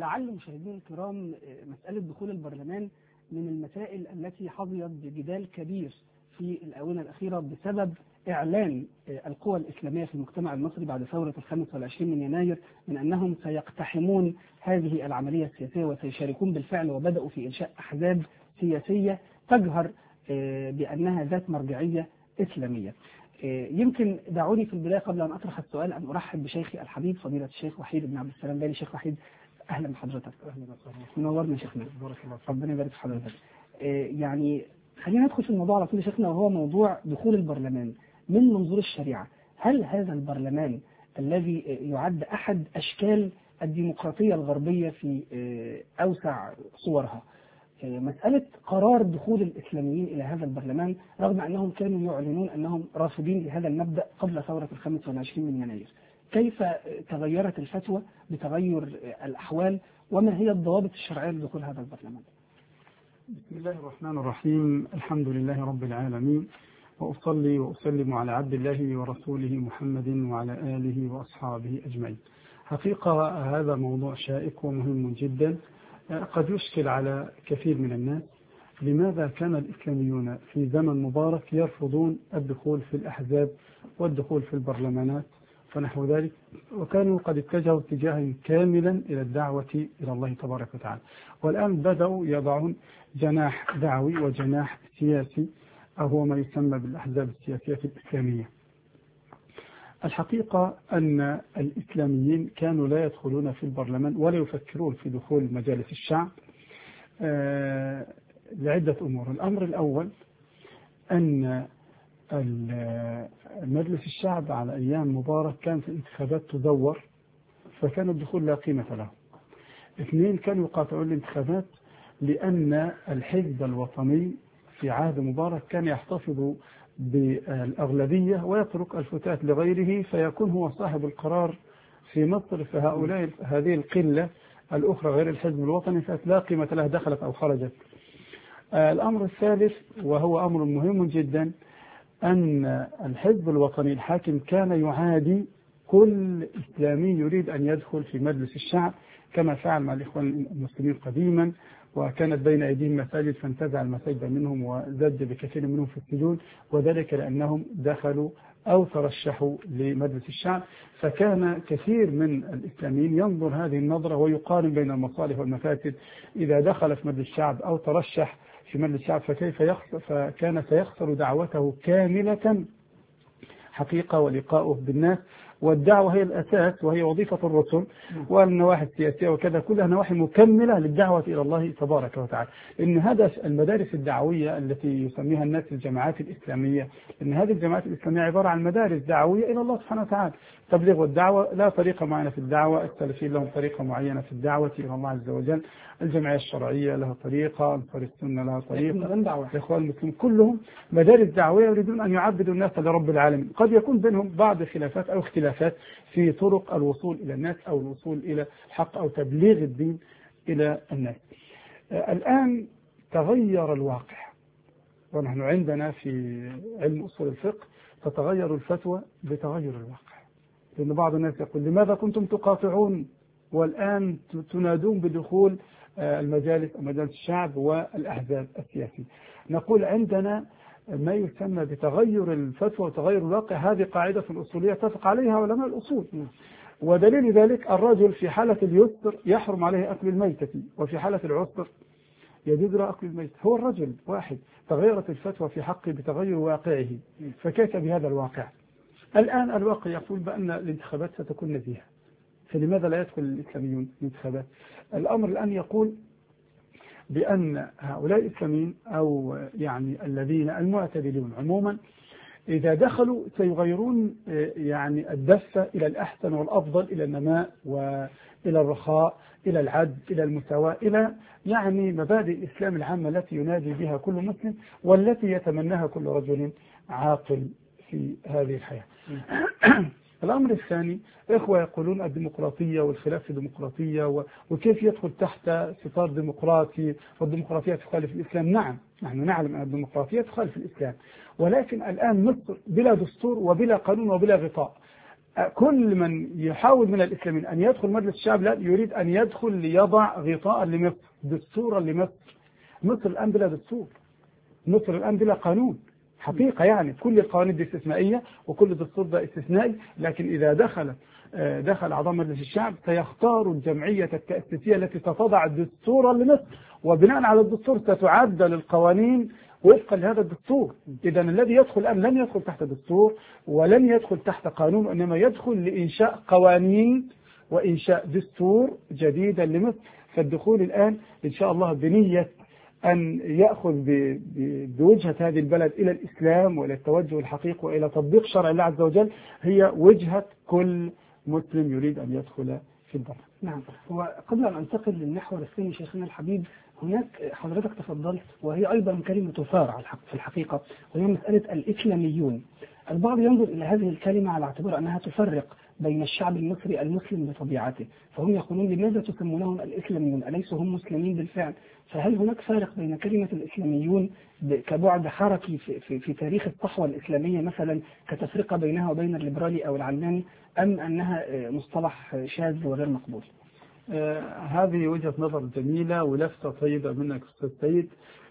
لعل مشاهدينا الكرام مسألة دخول البرلمان من المسائل التي حظيت بجدال كبير في الآونة الأخيرة بسبب إعلان القوى الإسلامية في المجتمع المصري بعد ثورة 25 من يناير من أنهم سيقتحمون هذه العملية السياسية وسيشاركون بالفعل، وبدأوا في إنشاء أحزاب سياسية تجهر بأنها ذات مرجعية إسلامية. يمكن دعوني في البداية قبل أن أطرح السؤال أن أرحب بشيخي الحبيب فضيلة الشيخ وحيد بن عبد السلام بالي. شيخ وحيد، أهلا بحضرتك. أهلا وسهلا. منورنا شيخنا. بارك الله فيك. ربنا يبارك في حضرتك. يعني خلينا ندخل في الموضوع على طول يا شيخنا، وهو موضوع دخول البرلمان من منظور الشريعة. هل هذا البرلمان الذي يعد أحد أشكال الديمقراطية الغربية في أوسع صورها، مسألة قرار دخول الإسلاميين إلى هذا البرلمان رغم أنهم كانوا يعلنون أنهم رافضين لهذا المبدأ قبل ثورة 25 من يناير، كيف تغيرت الفتوى بتغير الأحوال، وما هي الضوابط الشرعية لدخول هذا البرلمان؟ بسم الله الرحمن الرحيم. الحمد لله رب العالمين، وأصلي وأسلم على عبد الله ورسوله محمد وعلى آله وأصحابه أجمعين. حقيقة هذا موضوع شائك ومهم جدا، قد يشكل على كثير من الناس. لماذا كان الإسلاميون في زمن مبارك يرفضون الدخول في الأحزاب والدخول في البرلمانات فنحو ذلك، وكانوا قد اتجهوا اتجاها كاملا إلى الدعوة إلى الله تبارك وتعالى، والآن بدأوا يضعون جناح دعوي وجناح سياسي، أو هو ما يسمى بالأحزاب السياسية الإسلامية. الحقيقة أن الإسلاميين كانوا لا يدخلون في البرلمان ولا يفكرون في دخول مجالس الشعب لعدة أمور. الأمر الأول أن مجلس الشعب على أيام مبارك كانت الانتخابات تدور، فكان الدخول لا قيمة له. اثنين، كانوا يقاطعون الانتخابات لأن الحزب الوطني في عهد مبارك كان يحتفظ بالأغلبية ويترك الفتات لغيره، فيكون هو صاحب القرار في مصر، فهؤلاء هذه القلة الأخرى غير الحزب الوطني لا قيمة له، دخلت أو خرجت. الأمر الثالث وهو أمر مهم جدا، أن الحزب الوطني الحاكم كان يعادي كل إسلامي يريد أن يدخل في مجلس الشعب، كما فعل مع الإخوان المسلمين قديما، وكانت بين أيديهم مساجد فانتزع المساجد منهم وزج بكثير منهم في السجون، وذلك لأنهم دخلوا أو ترشحوا لمجلس الشعب. فكان كثير من الإسلاميين ينظر هذه النظرة ويقارن بين المصالح والمفاسد. إذا دخل في مجلس الشعب أو ترشح في مجلس الشعب فكيف يخسر، فكان سيخسر دعوته كاملة حقيقة ولقاؤه بالناس، والدعوة هي الأساس وهي وظيفة الرسل، والنواحي السياسية وكذا كلها نواحي مكملة للدعوة إلى الله تبارك وتعالى. إن هذا المدارس الدعوية التي يسميها الناس الجماعات الإسلامية، إن هذه الجماعات الإسلامية عبارة عن مدارس دعوية إلى الله سبحانه وتعالى. تبليغ والدعوة لا طريقة معينة في الدعوة، السلفيين لهم طريقة معينة في الدعوة إلى الله عز وجل، الجمعية الشرعية لها طريقة، أنصار السنة لها طريقة، الإخوان المسلمين كلهم مدارس دعوية يريدون أن يعبدوا الناس لرب العالمين. قد يكون بينهم بعض خلافات أو اختلافات في طرق الوصول إلى الناس أو الوصول إلى الحق أو تبليغ الدين إلى الناس. الآن تغير الواقع، ونحن عندنا في علم أصول الفقه تتغير الفتوى بتغير الواقع، لأن بعض الناس يقول لماذا كنتم تقاطعون والآن تنادون بدخول المجالس أو مجالس الشعب والأحزاب السياسية؟ نقول عندنا ما يسمى بتغير الفتوى وتغير الواقع، هذه قاعدة أصولية اتفق عليها علماء الأصول، ودليل ذلك الرجل في حالة اليسر يحرم عليه أكل الميتة، وفي حالة العسر يجوز له أكل الميتة. هو الرجل واحد، تغيرت الفتوى في حقه بتغير واقعه، فكيف بهذا الواقع؟ الآن الواقع يقول بأن الانتخابات ستكون نزيهة، فلماذا لا يدخل الإسلاميون الانتخابات؟ الأمر الآن يقول بأن هؤلاء الإسلاميين أو يعني الذين المعتدلون عموما إذا دخلوا سيغيرون يعني الدفة إلى الأحسن والأفضل، إلى النماء وإلى الرخاء، إلى العدل، إلى المساواة، إلى يعني مبادئ الإسلام العامة التي ينادي بها كل مسلم والتي يتمناها كل رجل عاقل في هذه الحياة. الأمر الثاني، إخوة يقولون الديمقراطية والخلاف في الديمقراطية وكيف يدخل تحت ستار ديمقراطي، والديمقراطية تخالف الإسلام. نعم، نحن نعلم أن الديمقراطية تخالف الإسلام، ولكن الآن مصر بلا دستور وبلا قانون وبلا غطاء. كل من يحاول من الإسلاميين أن يدخل مجلس الشعب لا يريد أن يدخل ليضع غطاء لمصر، دستورا لمصر. مصر الآن بلا دستور، مصر الآن بلا قانون حقيقة. يعني كل القوانين دي استثنائية وكل الدستور ده استثنائي، لكن إذا دخل أعضاء مجلس الشعب سيختار الجمعية التأسيسية التي ستضع دستورا لمصر، وبناء على الدستور ستعدل القوانين وفقا لهذا الدستور. إذا الذي يدخل الآن لن يدخل تحت دستور ولن يدخل تحت قانون، وإنما يدخل لإنشاء قوانين وإنشاء دستور جديدا لمصر. فالدخول الآن إن شاء الله بنية أن يأخذ بوجهة هذه البلد إلى الإسلام وإلى التوجه الحقيقي وإلى تطبيق شرع الله عز وجل هي وجهة كل مسلم يريد أن يدخل في البلد. نعم. وقبل أن أنتقل للمحور الثاني شيخنا الحبيب، هناك حضرتك تفضلت وهي أيضا كلمة تثار في الحقيقة، وهي مسألة الإسلاميون. البعض ينظر إلى هذه الكلمة على اعتبار أنها تفرق بين الشعب المصري المسلم بطبيعته، فهم يقولون لماذا تسمونهم الإسلاميون؟ أليسوا هم مسلمين بالفعل؟ فهل هناك فارق بين كلمة الإسلاميون كبعد حركي في تاريخ الصحوة الإسلامية مثلا كتفرقة بينها وبين الليبرالي أو العلماني، أم أنها مصطلح شاذ وغير مقبول؟ هذه وجهة نظر جميلة ولفتة طيبة منك أستاذ سيد.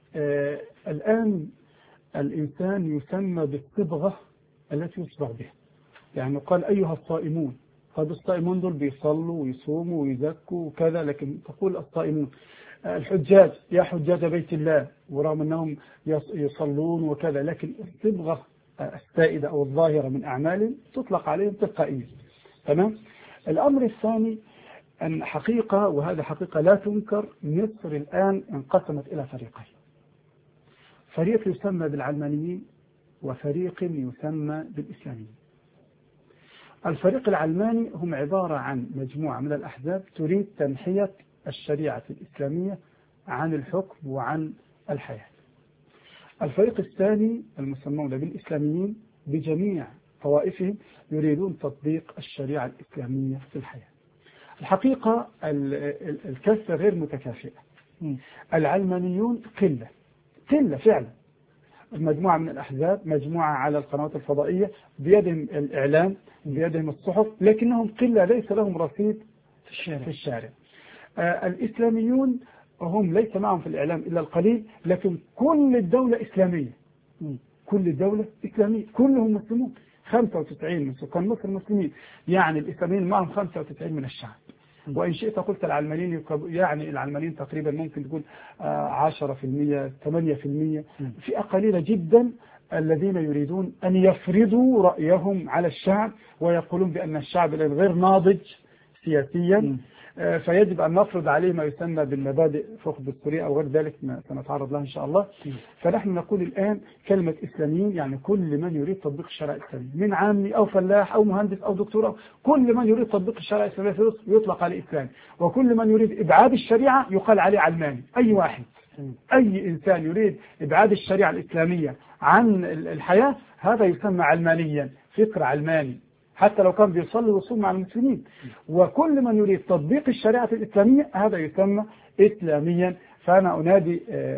الآن الإنسان يسمى بالصبغة التي يصبغ بها. يعني قال أيها الصائمون، قد الصائمون دول بيصلوا ويصوموا ويزكوا وكذا، لكن تقول الصائمون. الحجاج يا حجاج بيت الله، ورغم أنهم يصلون وكذا، لكن الصبغة السائدة أو الظاهرة من أعمالهم تطلق عليهم تلقائيا. تمام. الأمر الثاني أن حقيقة، وهذا حقيقة لا تنكر، مصر الآن انقسمت إلى فريقين. فريق يسمى بالعلمانيين وفريق يسمى بالإسلاميين. الفريق العلماني هم عبارة عن مجموعة من الأحزاب تريد تنحية الشريعة الإسلامية عن الحكم وعن الحياة. الفريق الثاني المسمون بالإسلاميين بجميع طوائفهم يريدون تطبيق الشريعة الإسلامية في الحياة. الحقيقة الكفة غير متكافئة. العلمانيون قلة فعلا، مجموعة من الأحزاب، مجموعة على القنوات الفضائية، بيدهم الإعلام، بيدهم الصحف، لكنهم قلة ليس لهم رصيد في الشارع. الإسلاميون هم ليس معهم في الإعلام إلا القليل، لكن كل الدولة إسلامية، كل الدولة إسلامية، كلهم مسلمون. 95 من سكان مصر مسلمين، يعني الإسلاميين معهم 95 من الشعب. وإن شئت قلت العلمانيين، يعني العلمانيين تقريبا ممكن تقول 10%، 8%، فئة قليلة جدا الذين يريدون أن يفرضوا رأيهم على الشعب ويقولون بأن الشعب غير ناضج سياسيا، فيجب أن نفرض عليه ما يسمى بالمبادئ فوق الدستورية أو غير ذلك، ما سنتعرض لها إن شاء الله. فنحن نقول الآن كلمة إسلاميين يعني كل من يريد تطبيق الشرع الإسلامي، من عامي أو فلاح أو مهندس أو دكتور، أو كل من يريد تطبيق الشرع الإسلامي يطلق عليه إسلامي، وكل من يريد إبعاد الشريعة يقال عليه علماني. أي واحد، أي إنسان يريد إبعاد الشريعة الإسلامية عن الحياة هذا يسمى علمانيا، فكر علماني، حتى لو كان بيصلي ويصوم مع المسلمين. وكل من يريد تطبيق الشريعة الإسلامية هذا يسمى إسلاميا. فأنا أنادي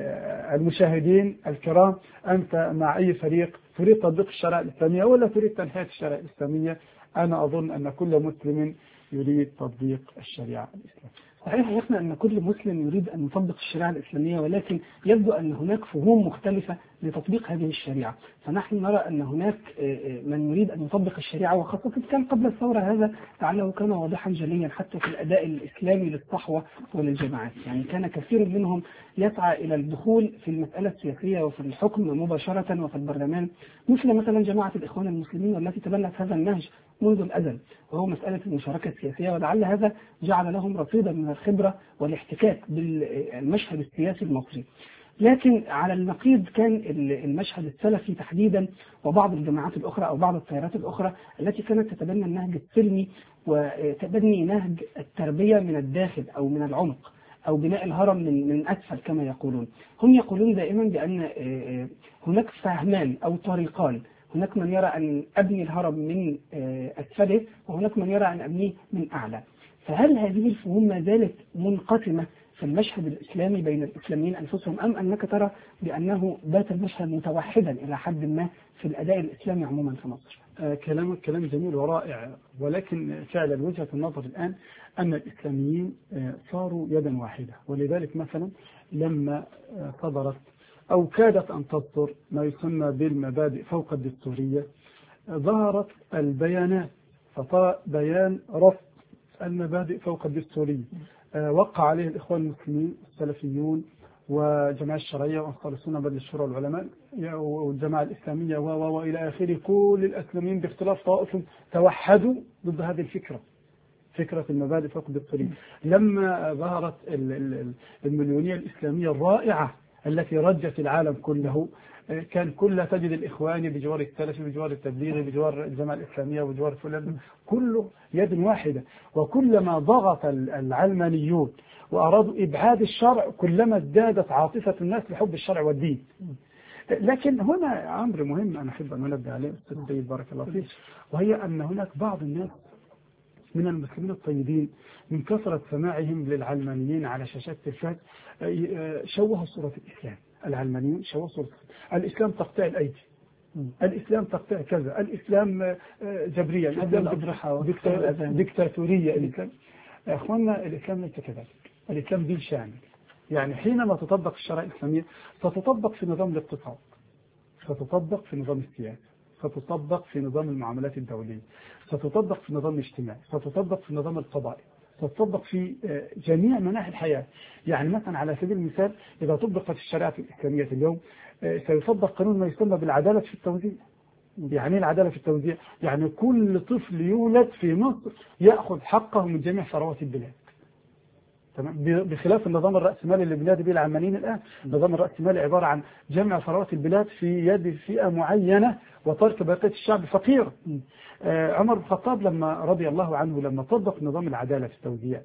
المشاهدين الكرام، أنت مع أي فريق؟ تريد تطبيق الشريعة الإسلامية ولا تريد تنحية الشريعة الإسلامية؟ أنا أظن أن كل مسلم يريد تطبيق الشريعة الإسلامية. صحيح يا أخنا أن كل مسلم يريد أن يطبق الشريعة الإسلامية، ولكن يبدو أن هناك فهوم مختلفة لتطبيق هذه الشريعة. فنحن نرى أن هناك من يريد أن يطبق الشريعة، وخاصة كان قبل الثورة هذا لعله كان واضحا جليا حتى في الأداء الإسلامي للصحوة وللجماعات. يعني كان كثير منهم يسعى إلى الدخول في المسألة السياسية وفي الحكم مباشرة وفي البرلمان، مثل مثلا جماعة الإخوان المسلمين والتي تبنت هذا النهج منذ الأزل، وهو مسألة المشاركة السياسية. ولعل هذا جعل لهم رصيدا من الخبرة والاحتكاك بالمشهد السياسي المصري. لكن على النقيض كان المشهد السلفي تحديدا وبعض الجماعات الأخرى أو بعض التيارات الأخرى التي كانت تتبنى النهج السلمي وتبني نهج التربية من الداخل أو من العمق أو بناء الهرم من أسفل كما يقولون. هم يقولون دائما بأن هناك فهمان أو طريقان، هناك من يرى أن أبني الهرم من أسفله، وهناك من يرى أن أبنيه من أعلى. فهل هذه الفهوم ما زالت منقسمة في المشهد الإسلامي بين الإسلاميين أنفسهم، أم أنك ترى بأنه بات المشهد متوحدا إلى حد ما في الأداء الإسلامي عموما في مصر؟ كلامك كلام جميل ورائع، ولكن فعلا وجهة النظر الآن أن الإسلاميين صاروا يدا واحدة. ولذلك مثلا لما صدرت أو كادت أن تصدر ما يسمى بالمبادئ فوق الدستورية، ظهرت البيانات، فطاء بيان رفض المبادئ فوق الدستورية وقع عليه الإخوان المسلمين السلفيون وجماعة الشرعية وأنصار السنة مجلس الشورى والعلماء والجماعة الإسلامية وإلى آخره. كل الأسلاميين باختلاف طوائفهم توحدوا ضد هذه الفكرة، فكرة المبادئ فوق الدستورية. لما ظهرت المليونية الإسلامية الرائعة التي رجت العالم كله، كان كلها تجد الإخواني بجوار السلفي بجوار التبليغي بجوار الجماعة الإسلامية وبجوار فلان، كله يد واحدة. وكلما ضغط العلمانيون وأرادوا إبعاد الشرع كلما ازدادت عاطفة الناس لحب الشرع والدين. لكن هنا أمر مهم أنا أحب أن أنبه عليه أستاذ سيد بارك الله فيك، وهي أن هناك بعض الناس من المسلمين الطيبين من كثرة سماعهم للعلمانيين على شاشات التلفاز شوهوا صورة الإسلام. العلمانيون شوهوا صورة الإسلام، تقطيع الأيدي، الإسلام تقطيع كذا، الإسلام جبرية، الإسلام ديكتاتورية. الإسلام أخواننا الإسلام ليس كذلك، الإسلام دين شامل. يعني حينما تطبق الشريعة الإسلامية ستطبق في نظام الاقتصاد، ستطبق في نظام السياسة، ستطبق في نظام المعاملات الدولية، ستطبق في نظام الاجتماعي، ستطبق في النظام القضائي، ستطبق في جميع مناحي الحياة. يعني مثلا على سبيل المثال إذا طبقت الشريعة الإسلامية اليوم سيطبق قانون ما يسمى بالعدالة في التوزيع. يعني العدالة في التوزيع يعني كل طفل يولد في مصر يأخذ حقه من جميع ثروات البلاد، تمام؟ بخلاف النظام الرأسمالي اللي بينادي به العلمانيين الآن. النظام الرأسمالي عبارة عن جمع ثروات البلاد في يد فئة معينة وترك بقية الشعب فقير. عمر بن الخطاب لما رضي الله عنه لما طبق نظام العدالة في التوزيع،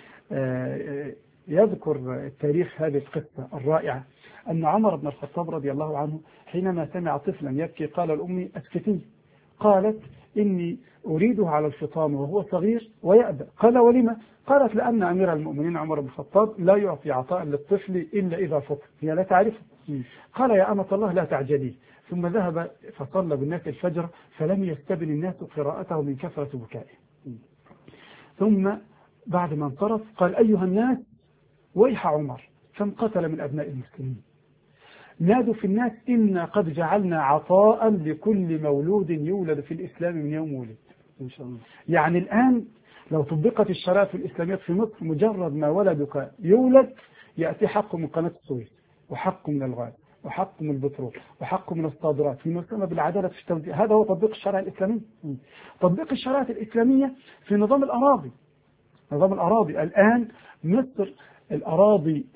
يذكر التاريخ هذه القصة الرائعة أن عمر بن الخطاب رضي الله عنه حينما سمع طفلا يبكي قال لأمي أسكتيه. قالت إني أريده على الفطام وهو صغير ويأبى. قال ولما؟ قالت لأن أمير المؤمنين عمر بن الخطاب لا يعطي عطاء للطفل إلا إذا فطر، هي لا تعرفه. قال يا أمة الله لا تعجلي. ثم ذهب فصلى بالناس الفجر فلم يستبن الناس قراءته من كثرة بكائه. ثم بعد ما انصرف قال أيها الناس ويح عمر، فانقتل من أبناء المسلمين. نادوا في الناس إنا قد جعلنا عطاء لكل مولود يولد في الإسلام من يوم ولد. إن شاء الله. يعني الآن لو طبقت الشرائع الإسلامية في مصر مجرد ما ولدك يولد يأتي حقه من قناة السويس وحقه من الغاز وحقه من البترول وحقه من الصادرات في مسمى بالعدالة في التوزيع. هذا هو تطبيق الشرائع الإسلامية. تطبيق الشرائع الإسلامية في نظام الأراضي. نظام الأراضي الآن مصر الأراضي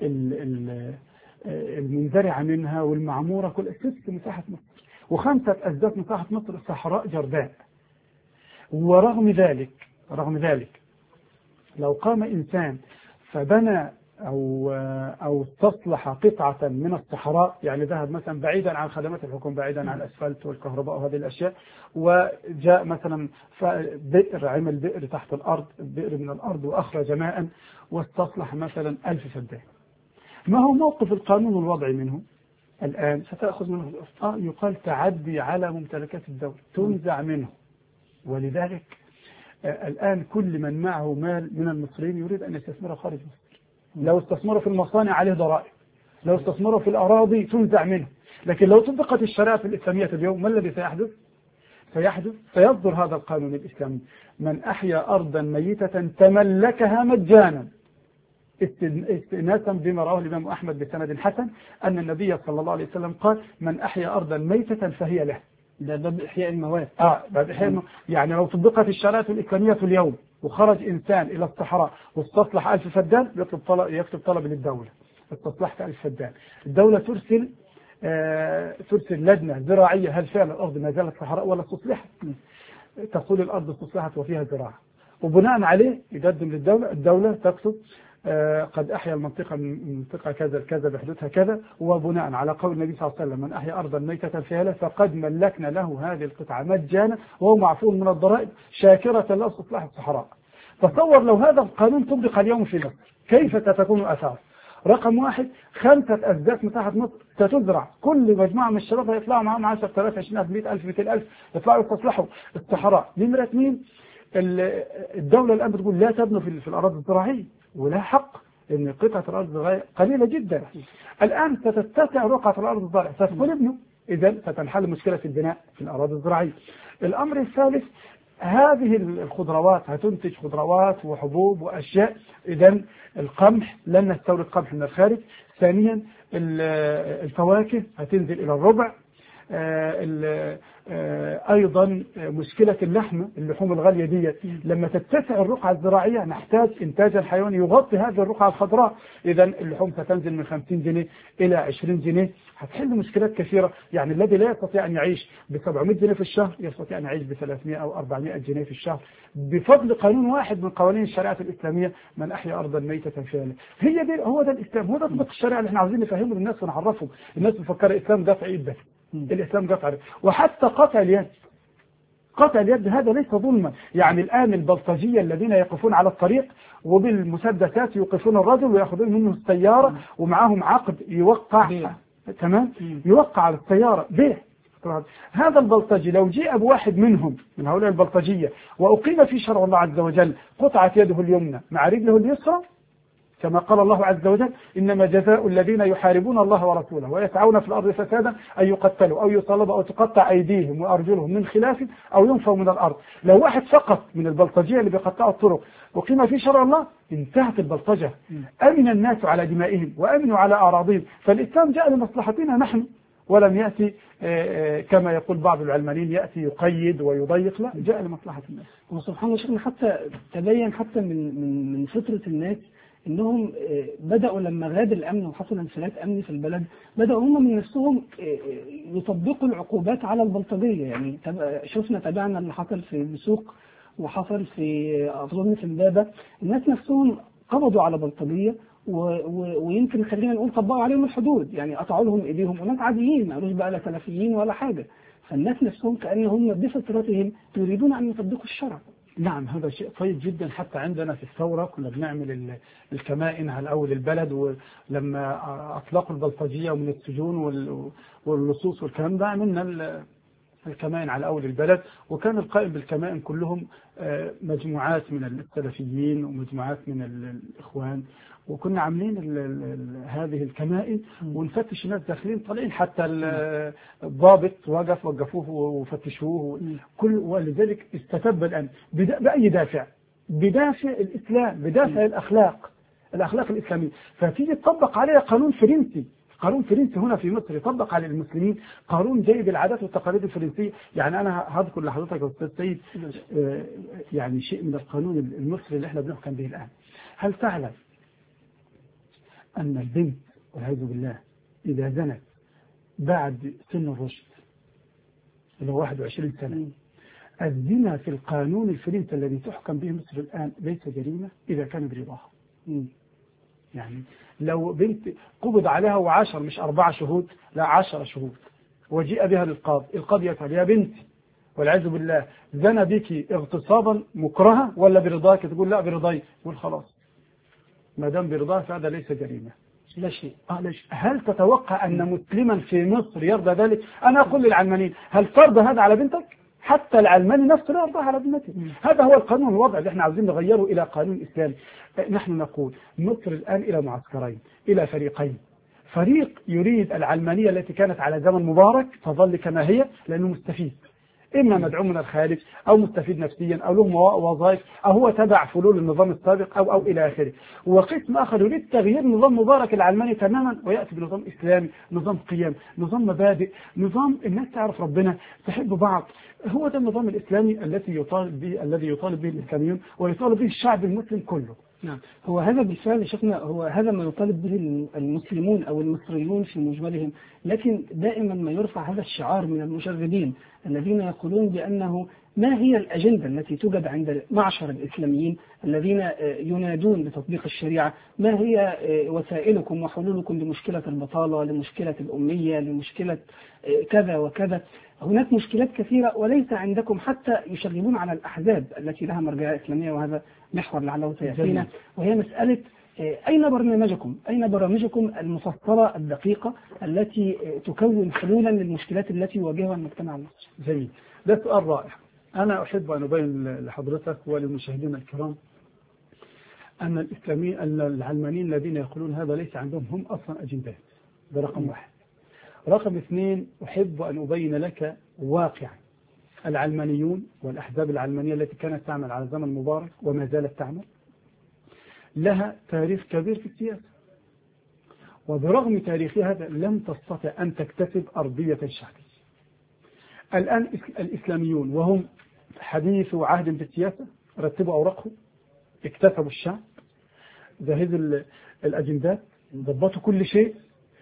المنزرعة منها والمعمورة كل 6 مساحة مصر و5 أسداد مساحة مصر صحراء جرداء. ورغم ذلك لو قام إنسان فبنى أو استصلح قطعة من الصحراء، يعني ذهب مثلا بعيدا عن خدمات الحكومة، بعيدا عن الأسفلت والكهرباء وهذه الأشياء، وجاء مثلا بئر، عمل بئر تحت الأرض، بئر من الأرض وأخرج ماء واستصلح مثلا 1000 فدان، ما هو موقف القانون الوضعي منه الآن؟ ستأخذ منه يقال تعدي على ممتلكات الدولة، تنزع منه. ولذلك الآن كل من معه مال من المصريين يريد أن يستثمره خارج مصر. لو استثمره في المصانع عليه ضرائب، لو استثمره في الأراضي تنزع منه. لكن لو طبقت الشريعة الإسلامية اليوم ما الذي سيحدث؟ سيصدر هذا القانون الإسلامي: من أحيا أرضا ميتة تملكها مجانا، استئناسا بما رواه الإمام أحمد بسند حسن أن النبي صلى الله عليه وسلم قال: من أحيا أرضا ميتة فهي له. ده بإحياء المواد. يعني لو طبقت الشريعة الإسلامية اليوم وخرج إنسان إلى الصحراء واستصلح 1000 فدان يكتب طلب للدولة: استصلحت 1000 فدان. الدولة ترسل لجنة زراعية: هل فعلا الأرض ما زالت صحراء ولا استصلحت؟ تقول الأرض استصلحت وفيها زراعة، وبناء عليه يقدم للدولة، الدولة تكتب قد أحيا المنطقة كذا كذا بحدودها كذا، وبناء على قول النبي صلى الله عليه وسلم: من أحيا أرضا ميتة فيها له فقد ملكنا له هذه القطعة مجانا وهو معفو من الضرائب شاكرة له استصلاح الصحراء. تصور لو هذا القانون طبق اليوم في مصر كيف ستكون أثاره؟ رقم واحد 5 أسداس مساحة مصر ستزرع، كل مجموعة من الشباب هيطلعوا معاهم 10,000 20,000 100,000 200,000 يطلعوا يستصلحوا الصحراء. نمرة 2 الدولة الآن بتقول لا تبنوا في الأراضي الزراعية، ولا حق إن قطعة الأرض الزراعية قليلة جدا. الآن ستتسع رقعة الأرض الزراعية، ستدخل ابنه، إذا ستنحل مشكلة البناء في الأراضي الزراعية. الأمر الثالث هذه الخضروات هتنتج خضروات وحبوب وأشياء، إذا القمح لن نستورد قمح من الخارج. ثانيا الفواكه هتنزل إلى الربع. أيضا مشكلة اللحوم الغالية دي لما تتسع الرقعة الزراعية نحتاج إنتاجا حيواني يغطي هذه الرقعة الخضراء، إذا اللحوم ستنزل من 50 جنيه إلى 20 جنيه، هتحل مشكلات كثيرة. يعني الذي لا يستطيع أن يعيش ب 700 جنيه في الشهر يستطيع أن يعيش ب 300 أو 400 جنيه في الشهر بفضل قانون واحد من قوانين الشريعة الإسلامية: من أحيا أرضا ميتة فيها. هو ده الإسلام، هو ده طبق الشريعة اللي احنا عاوزين نفهمه للناس ونعرفهم. الناس مفكرة الإسلام قطع إيد بس، الإسلام قطع، وحتى قطع اليد. قطع اليد هذا ليس ظلما. يعني الآن البلطجية الذين يقفون على الطريق وبالمسدسات يوقفون الرجل ويأخذون منه السيارة ومعهم عقد يوقع، تمام، يوقع على السيارة بيع. هذا البلطجي لو جاء بواحد منهم من هؤلاء البلطجية وأقيم في شرع الله عز وجل قطعت يده اليمنى مع رجله اليسرى، كما قال الله عز وجل: إنما جزاء الذين يحاربون الله ورسوله ويسعون في الأرض فسادا أن يقتلوا أو يصلبوا أو تقطع أيديهم وأرجلهم من خلاف أو ينفوا من الأرض. لو واحد فقط من البلطجية اللي بيقطعوا الطرق وقيم في شرع الله انتهت البلطجة، أمن الناس على دمائهم وأمنوا على أراضيهم. فالإسلام جاء لمصلحتنا نحن، ولم يأتي كما يقول بعض العلمانيين يأتي يقيد ويضيق، لا، جاء لمصلحة الناس. وسبحان الله شيخنا حتى تبين حتى من فطرة الناس انهم بدأوا لما غاب الامن وحصل انفلات امني في البلد، بدأوا هم من نفسهم يطبقوا العقوبات على البلطجية. يعني تابعنا اللي حصل في السوق وحصل في اظن في امبابة، الناس نفسهم قبضوا على بلطجية ويمكن خلينا نقول طبقوا عليهم الحدود، يعني قطعوا لهم ايديهم، وناس عاديين ما قالوش بقى لا سلفيين ولا حاجة. فالناس نفسهم كأنهم بفطرتهم يريدون ان يطبقوا الشرع. نعم، هذا شيء طيب جدا. حتى عندنا في الثورة كنا بنعمل الكمائن على أول البلد، ولما أطلقوا البلطجية ومن السجون واللصوص والكلام ده عملنا الكمائن على أول البلد، وكان القائم بالكمائن كلهم مجموعات من السلفيين ومجموعات من الإخوان، وكنا عاملين هذه الكمائن ونفتش الناس داخلين طالعين، حتى الضابط وقفوه وفتشوه ولذلك استتب الآن بأي دافع؟ بدافع الإسلام، بدافع الأخلاق الإسلامية. فتيجي تطبق عليها قانون فرنسي هنا في مصر يطبق على المسلمين، قانون جايب العادات والتقاليد الفرنسية. يعني أنا هذكر لحضرتك يا أستاذ سيد يعني شيء من القانون المصري اللي احنا بنحكم به الآن. هل تعلم أن البنت والعياذ بالله إذا زنت بعد سن الرشد اللي هو 21 سنة، الزنا في القانون الفرنسي الذي تحكم به مصر الآن ليس جريمة إذا كان برضاها. يعني لو بنت قبض عليها وعشر مش 4 شهود، لا 10 شهود، وجيء بها للقاضي، القاضي يسأل: يا بنتي والعياذ بالله زنى بك اغتصابا مكرها ولا برضاك؟ تقول: لا برضاي. يقول: خلاص، ما دام برضاه فهذا ليس جريمة، لا شيء. هل تتوقع أن مسلما في مصر يرضى ذلك؟ أنا أقول للعلمانيين: هل ترضى هذا على بنتك؟ حتى العلماني نفسه لا يرضى على بنته. هذا هو القانون الوضع اللي احنا عاوزين نغيره إلى قانون إسلامي. نحن نقول مصر الآن إلى معسكرين، إلى فريقين. فريق يريد العلمانية التي كانت على زمن مبارك تظل كما هي لأنه مستفيد، إما مدعوم من الخارج أو مستفيد نفسيا أو له وظائف أو هو تبع فلول النظام السابق أو إلى آخره. وقسم آخر يريد تغيير نظام مبارك العلماني تماما ويأتي بنظام إسلامي، نظام قيم، نظام مبادئ، نظام الناس تعرف ربنا، تحب بعض. هو ده النظام الإسلامي الذي يطالب به الإسلاميون ويطالب به الشعب المسلم كله. نعم، هو هذا بالفعل شفنا، هو هذا ما يطالب به المسلمون أو المصريون في مجملهم. لكن دائما ما يرفع هذا الشعار من المشرذين الذين يقولون بأنه ما هي الأجندة التي توجد عند معشر الإسلاميين الذين ينادون بتطبيق الشريعة؟ ما هي وسائلكم وحلولكم لمشكلة البطالة، لمشكلة الأمية، لمشكلة كذا وكذا؟ هناك مشكلات كثيرة وليس عندكم. حتى يشغلون على الأحزاب التي لها مرجعية إسلامية، وهذا محور لعله سيأتينا، وهي مسألة أين برنامجكم؟ أين برامجكم المفصلة الدقيقة التي تكون حلولا للمشكلات التي يواجهها المجتمع المصري؟ جميل، ده سؤال رائع. أنا أحب أن أبين لحضرتك وللمشاهدين الكرام أن العلمانيين الذين يقولون هذا ليس عندهم هم أصلا أجندات. ده رقم واحد. رقم اثنين، أحب أن أبين لك واقعا العلمانيون والأحزاب العلمانية التي كانت تعمل على زمن مبارك وما زالت تعمل لها تاريخ كبير في السياسة، وبرغم تاريخها هذا لم تستطع أن تكتسب أرضية الشعب. الآن الإسلاميون وهم حديث عهد في السياسة رتبوا أوراقهم، اكتسبوا الشعب، جهزوا الأجندات، ضبطوا كل شيء،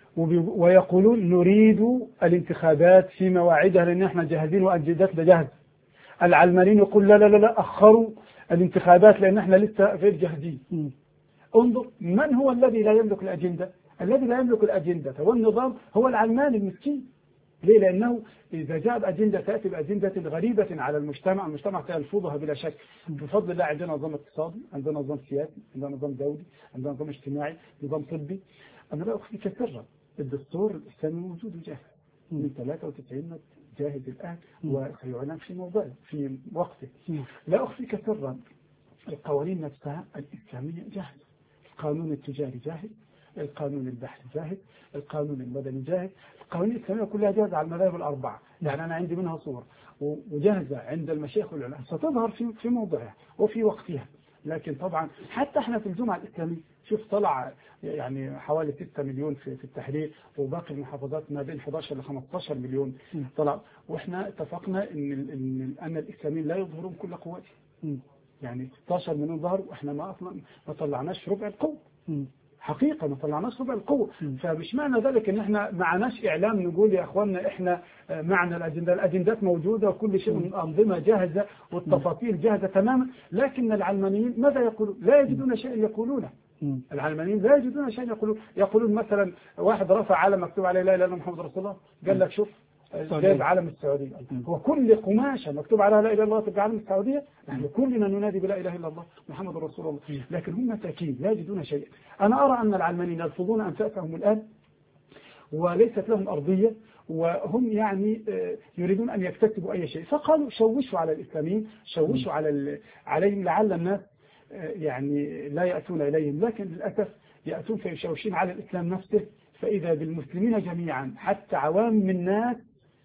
ويقولون نريد الانتخابات في مواعيدها لأن احنا جاهزين وأجنداتنا جاهزة. العلمانيين يقول لا لا لا أخروا الانتخابات لأن احنا لسه غير جاهزين. انظر من هو الذي لا يملك الأجندة؟ الذي لا يملك الأجندة هو النظام، هو العلماني المسكين. ليه؟ لأنه إذا جاء بأجندة تأتي بأجندة غريبة على المجتمع سيلفظها بلا شك. بفضل الله عندنا نظام اقتصادي، عندنا نظام سياسي، عندنا نظام دولي، عندنا نظام اجتماعي، نظام طبي. أنا لا أخفيك سرا، الدستور الإسلامي موجود وجاهز من 93 جاهز الآن وسيعلن في موضعه في وقته. لا أخفيك سرا، القوانين نفسها الإسلامية جاهزة، القانون التجاري جاهز، القانون البحث جاهز، القانون المدني جاهز، القوانين الإسلامية كلها جاهزة على المذاهب الأربعة. يعني أنا عندي منها صور وجاهزة عند المشايخ والعلماء، ستظهر في موضعها وفي وقتها. لكن طبعا حتى احنا في الجمعة الإسلامية شوف طلع يعني حوالي 6 مليون في التحرير، وباقي المحافظات ما بين 11 ل 15 مليون طلع، واحنا اتفقنا ان الإسلاميين لا يظهرون كل قوتهم. يعني 16 مليون ظهروا واحنا ما طلعناش ربع القوة. حقيقة ما طلعناش ربع القوة. فمش معنى ذلك ان احنا معناش اعلام نقول يا اخواننا احنا معنا الاجندات موجودة وكل شيء من الانظمة جاهزة والتفاصيل جاهزة تماما. لكن العلمانيين ماذا يقولون؟ لا يجدون شيء يقولونه. العلمانيين لا يجدون شيء يقولون مثلا واحد رفع علم مكتوب عليه لا اله الا محمد رسول الله، قال لك شوف جايب علم السعودية، هو كل قماشة مكتوب عليها لا اله الا الله تبقى علم السعودية؟ نحن كلنا ننادي بلا اله الا الله محمد رسول الله. لكن هم مساكين لا يجدون شيئا. انا ارى ان العلمانيين يرفضون انفاسهم الان وليست لهم ارضية، وهم يعني يريدون ان يكتسبوا اي شيء، فقالوا شوشوا على الاسلاميين، شوشوا عليهم لعل الناس يعني لا يأتون إليهم. لكن للأسف يأتون فيشوشين على الإسلام نفسه، فإذا بالمسلمين جميعا حتى عوام الناس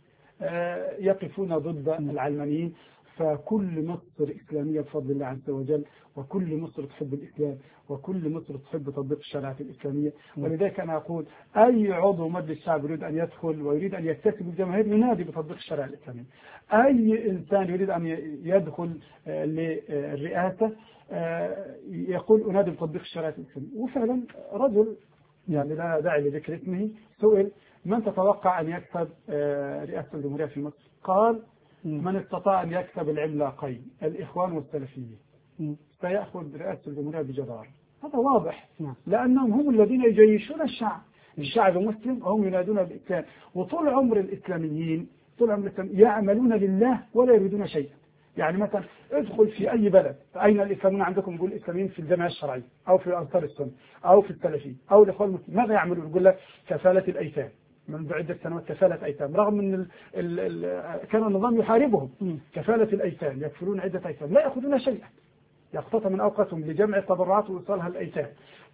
يقفون ضد العلمانيين. فكل مصر إسلامية بفضل الله عز وجل، وكل مصر تحب الإسلام، وكل مصر تحب تطبيق الشريعة الإسلامية. ولذلك أنا أقول أي عضو مجلس الشعب يريد أن يدخل ويريد أن يكتسب الجماهير ينادي بتطبيق الشريعة الإسلامية. أي إنسان يريد أن يدخل للرئاسة يقول أنادي بتطبيق الشريعة الإسلامية. وفعلا رجل يعني لا داعي لذكر اسمه سئل من تتوقع أن يكسب رئاسة الجمهورية في مصر؟ قال من استطاع أن يكسب العملاقين الإخوان والسلفيين سيأخذ رئاسة الجمهورية بجدارة. هذا واضح، لأنهم هم الذين يجيشون الشعب مسلم وهم ينادون بالإسلام. وطول عمر الإسلاميين يعملون لله ولا يريدون شيئا. يعني مثلا ادخل في أي بلد، أين الإسلاميين عندكم؟ يقول الإسلاميين في الجمعية الشرعية أو في أنصار السنة أو في السلفيين أو الإخوان المسلمين. ماذا يعملون؟ يقول لك كفالة الأيتام، منذ عدة سنوات كفالة أيتام، رغم أن كان النظام يحاربهم. كفالة الأيتام، يكفلون عدة أيتام، لا يأخذون شيئا، يقتطع من أوقاتهم لجمع التبرعات وإيصالها الأيتام.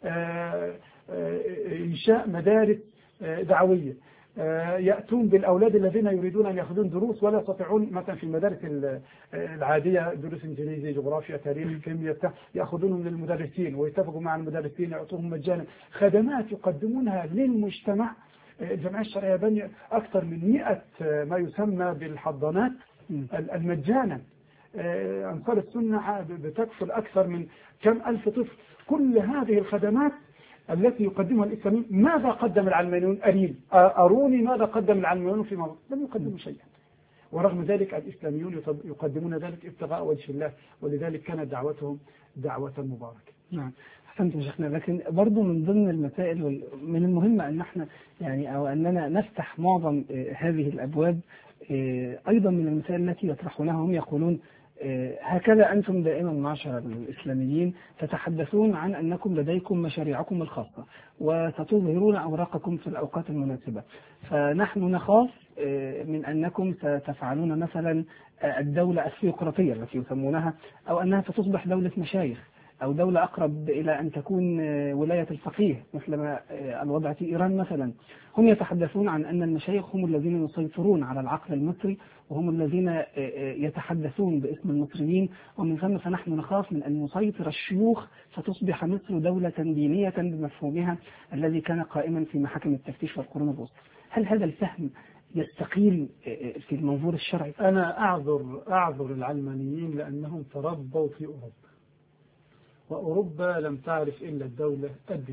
إنشاء مدارس دعوية، يأتون بالأولاد الذين يريدون أن يأخذون دروس ولا يستطيعون مثلا في المدارس العادية دروس إنجليزي جغرافيا تاريخ كيمياء، يأخذونهم من المدرسين ويتفقوا مع المدرسين يعطوهم مجانا خدمات يقدمونها للمجتمع. الجمعية الشرعية بني أكثر من 100 ما يسمى بالحضانات المجانا. أنصار السنة بتكفل أكثر من كم ألف طفل. كل هذه الخدمات التي يقدمها الإسلاميين ماذا قدم العلمانيون؟ أروني ماذا قدم العلمانيون في مصر؟ لم يقدموا شيئا. ورغم ذلك الإسلاميون يقدمون ذلك ابتغاء وجه الله، ولذلك كانت دعوتهم دعوة مباركة. نعم أحسنت يا شيخنا. لكن برضو من ضمن المسائل من المهم أن احنا يعني أو أننا نفتح معظم هذه الأبواب. أيضا من المسائل التي يطرحونها هم يقولون هكذا أنتم دائما معشر الإسلاميين تتحدثون عن أنكم لديكم مشاريعكم الخاصة وستظهرون أوراقكم في الأوقات المناسبة، فنحن نخاف من أنكم ستفعلون مثلا الدولة الثيوقراطية التي يسمونها، أو أنها ستصبح دولة مشايخ أو دولة أقرب إلى أن تكون ولاية الفقيه مثلما الوضع في إيران مثلا. هم يتحدثون عن أن المشايخ هم الذين يسيطرون على العقل المصري وهم الذين يتحدثون باسم المصريين، ومن ثم فنحن نخاف من أن يسيطر الشيوخ فتصبح مصر دولة دينية بمفهومها الذي كان قائما في محاكم التفتيش والقرون الوسطى. هل هذا الفهم يستقيل في المنظور الشرعي؟ أنا أعذر العلمانيين لأنهم تربوا في أوروبا، وأوروبا لم تعرف إلا الدولة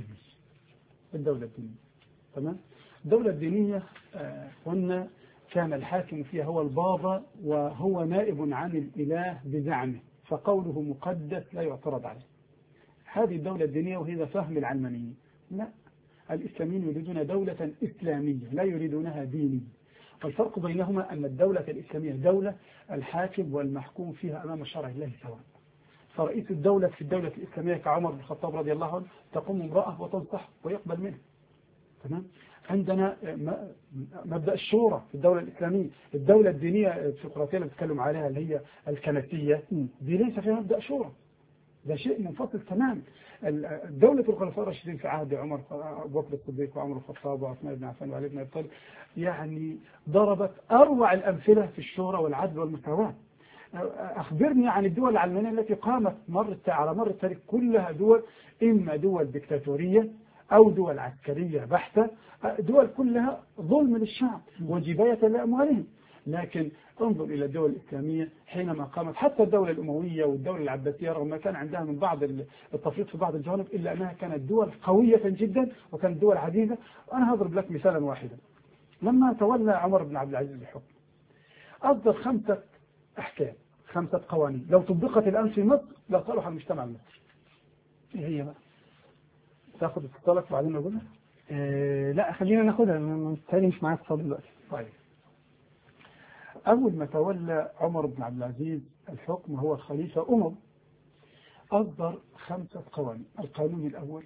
الدينية. تمام؟ الدولة الدينية قلنا كان الحاكم فيها هو البابا، وهو نائب عن الإله بزعمه، فقوله مقدس لا يعترض عليه. هذه الدولة الدينية، وهذا فهم العلمانيين. لا، الإسلاميين يريدون دولة إسلامية لا يريدونها دينية. والفرق بينهما أن الدولة الإسلامية دولة الحاكم والمحكوم فيها أمام شرع الله سواء. فرئيس الدولة في الدولة الإسلامية كعمر بن الخطاب رضي الله عنه تقوم امرأة وتنصح ويقبل منه. تمام؟ عندنا مبدأ الشورى في الدولة الإسلامية. الدولة الدينية الثيوقراطية اللي بتكلم عليها اللي هي الكنسية دي ليس فيها مبدأ شورى، ده شيء منفصل تمام. دولة الخلفاء الراشدين في عهد عمر، أبو بكر الصديق وعمر الخطاب وعثمان بن عفان وعلي بن أبي طالب يعني ضربت أروع الأمثلة في الشورى والعدل والمساواة. أخبرني عن الدول العلمانية التي قامت على مر التاريخ، كلها دول إما دول ديكتاتورية أو دول عسكرية بحتة، دول كلها ظلم للشعب وجباية لأموالهم. لكن انظر إلى الدول الإسلامية حينما قامت، حتى الدولة الأموية والدولة العباسية رغم ما كان عندها من بعض التفريط في بعض الجوانب، إلا أنها كانت دول قوية جدا وكانت دول عزيزة. وأنا هضرب لك مثالا واحدا. لما تولى عمر بن عبد العزيز الحكم أصدر 5 أحكام، 5 قوانين لو طبقت الآن في مصر لصالح المجتمع المصري. إيه هي بقى؟ تاخد اتصالك وبعدين نقولها؟ لا خلينا ناخدها، مستحيل مش معايا اتصال دلوقتي. طيب، أول ما تولى عمر بن عبد العزيز الحكم هو الخليفة أصدر 5 قوانين. القانون الأول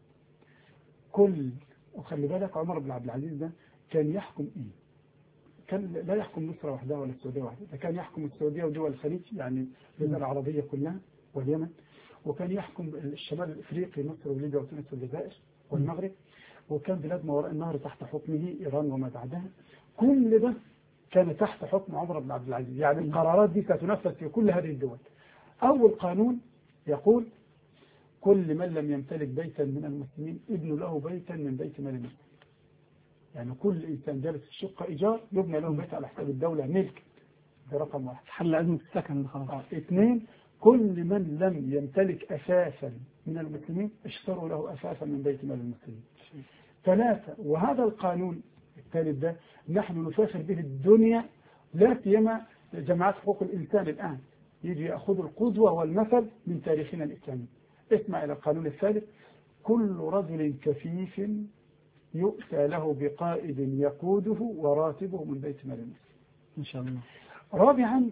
وخلي بالك عمر بن عبد العزيز ده كان يحكم كان لا يحكم مصر وحدها ولا السعودية وحدها، ده كان يحكم السعودية ودول الخليج يعني الجزيرة العربية كلها واليمن، وكان يحكم الشمال الإفريقي مصر وليبيا وتونس والجزائر والمغرب، وكان بلاد ما وراء النهر تحت حكمه إيران وما بعدها. كل ده كان تحت حكم عمر بن عبد العزيز، يعني القرارات دي ستنفذ في كل هذه الدول. أول قانون يقول كل من لم يمتلك بيتا من المسلمين ابن له بيتا من بيت مال المسلمين. يعني كل إنسان جالس في الشقة إيجار يبنى له بيت على حساب الدولة ملك. ده رقم 1. حل أزمة السكن خلاص. 2 كل من لم يمتلك أساسا من المسلمين اشتروا له أساسا من بيت مال المسلمين. 3 وهذا القانون الثالث ده نحن نفاخر به الدنيا، لا سيما جماعات حقوق الإنسان الآن يجي يأخذ القدوة والمثل من تاريخنا الإسلامي. اسمع إلى القانون الثالث: كل رجل كفيف يؤتى له بقائد يقوده وراتبه من بيت مال المسلمين. إن شاء الله. 4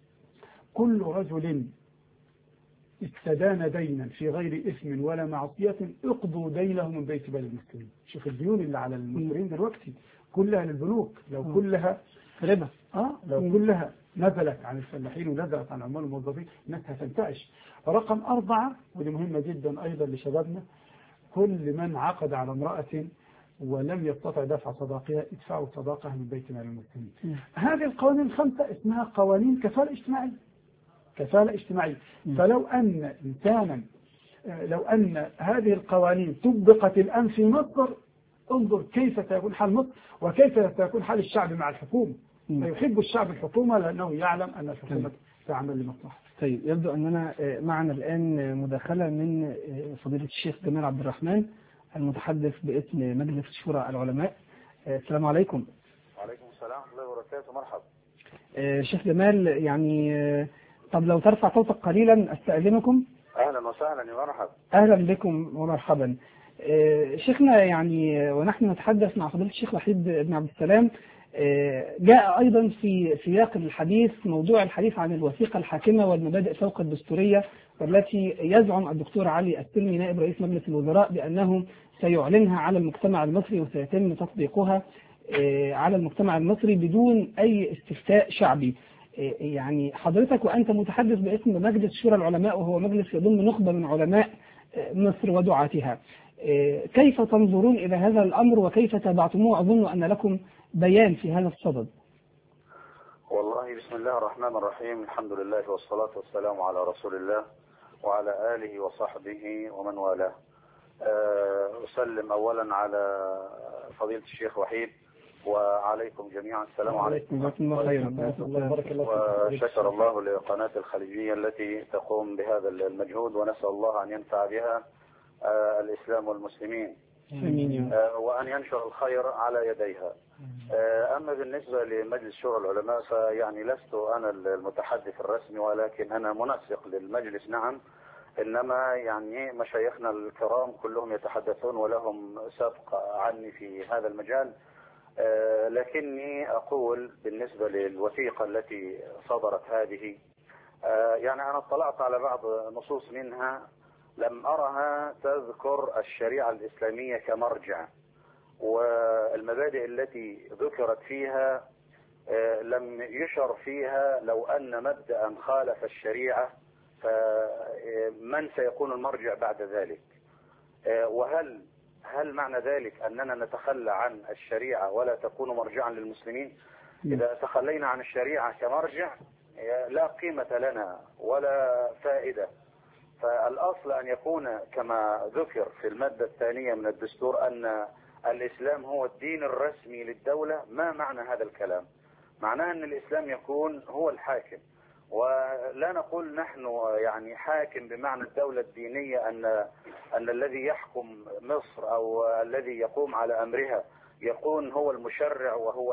كل رجل استدان دينا في غير إثم ولا معصية اقضوا دينه من بيت مال المسلمين. شوف الديون اللي على المسلمين دلوقتي كلها للبنوك، لو كلها ربا لو كلها نزلت عن الفلاحين ونزلت عن عمال الموظفين الناس هتنتعش. رقم 4 ودي مهمة جدا أيضا لشبابنا: كل من عقد على امرأة ولم يستطع دفع صداقها ادفعوا صداقها من بيت مال المسلمين. هذه القوانين ال5 اسمها قوانين كفالة اجتماعية. فلو أن إنسانا لو أن هذه القوانين طبقت الآن في مصر، انظر كيف سيكون حال مصر وكيف سيكون حال الشعب مع الحكومة. فيحب الشعب الحكومة لأنه يعلم أن الحكومة تعمل لمصلحته. طيب، يبدو أننا معنا الآن مداخلة من فضيلة الشيخ جمال عبد الرحمن المتحدث باسم مجلس شورى العلماء. السلام عليكم. وعليكم السلام ورحمة الله وبركاته. مرحبا. شيخ جمال، يعني طب لو ترفع صوتك قليلا أستأذنكم. أهلا وسهلا يا مرحبا. أهلا بكم ومرحبا. شيخنا، يعني ونحن نتحدث مع فضيلة الشيخ وحيد بن عبد السلام جاء أيضا في سياق الحديث موضوع الحديث عن الوثيقة الحاكمة والمبادئ فوق الدستورية، والتي يزعم الدكتور علي السلمي نائب رئيس مجلس الوزراء بأنه سيعلنها على المجتمع المصري وسيتم تطبيقها على المجتمع المصري بدون أي استفتاء شعبي. يعني حضرتك وأنت متحدث باسم مجلس شورى العلماء، وهو مجلس يضم نخبة من علماء مصر ودعاتها، كيف تنظرون إلى هذا الأمر وكيف تابعتموه؟ أظن أن لكم بيان في هذا الصدد. والله بسم الله الرحمن الرحيم، الحمد لله والصلاة والسلام على رسول الله وعلى آله وصحبه ومن والاه. أسلم أولا على فضيلة الشيخ وحيد وعليكم جميعا السلام عليكم. وشكر الله لقناة الخليجية التي تقوم بهذا المجهود، ونسأل الله أن ينفع بها الإسلام والمسلمين وأن ينشر الخير على يديها. أما بالنسبة لمجلس شورى العلماء فيعني لست أنا المتحدث الرسمي، ولكن أنا منسق للمجلس نعم، إنما يعني مشايخنا الكرام كلهم يتحدثون ولهم سبق عني في هذا المجال. لكني أقول بالنسبة للوثيقة التي صدرت هذه، يعني أنا اطلعت على بعض نصوص منها لم أرها تذكر الشريعة الإسلامية كمرجع، والمبادئ التي ذكرت فيها لم يشر فيها لو أن مبدأ خالف الشريعة فمن سيكون المرجع بعد ذلك، هل معنى ذلك أننا نتخلى عن الشريعة ولا تكون مرجعا للمسلمين؟ إذا تخلينا عن الشريعة كمرجع لا قيمة لنا ولا فائدة. فالأصل أن يكون كما ذكر في المادة الثانية من الدستور أن الإسلام هو الدين الرسمي للدولة. ما معنى هذا الكلام؟ معناه أن الإسلام يكون هو الحاكم، ولا نقول نحن يعني حاكم بمعنى الدولة الدينية أن الذي يحكم مصر أو الذي يقوم على أمرها يكون هو المشرع وهو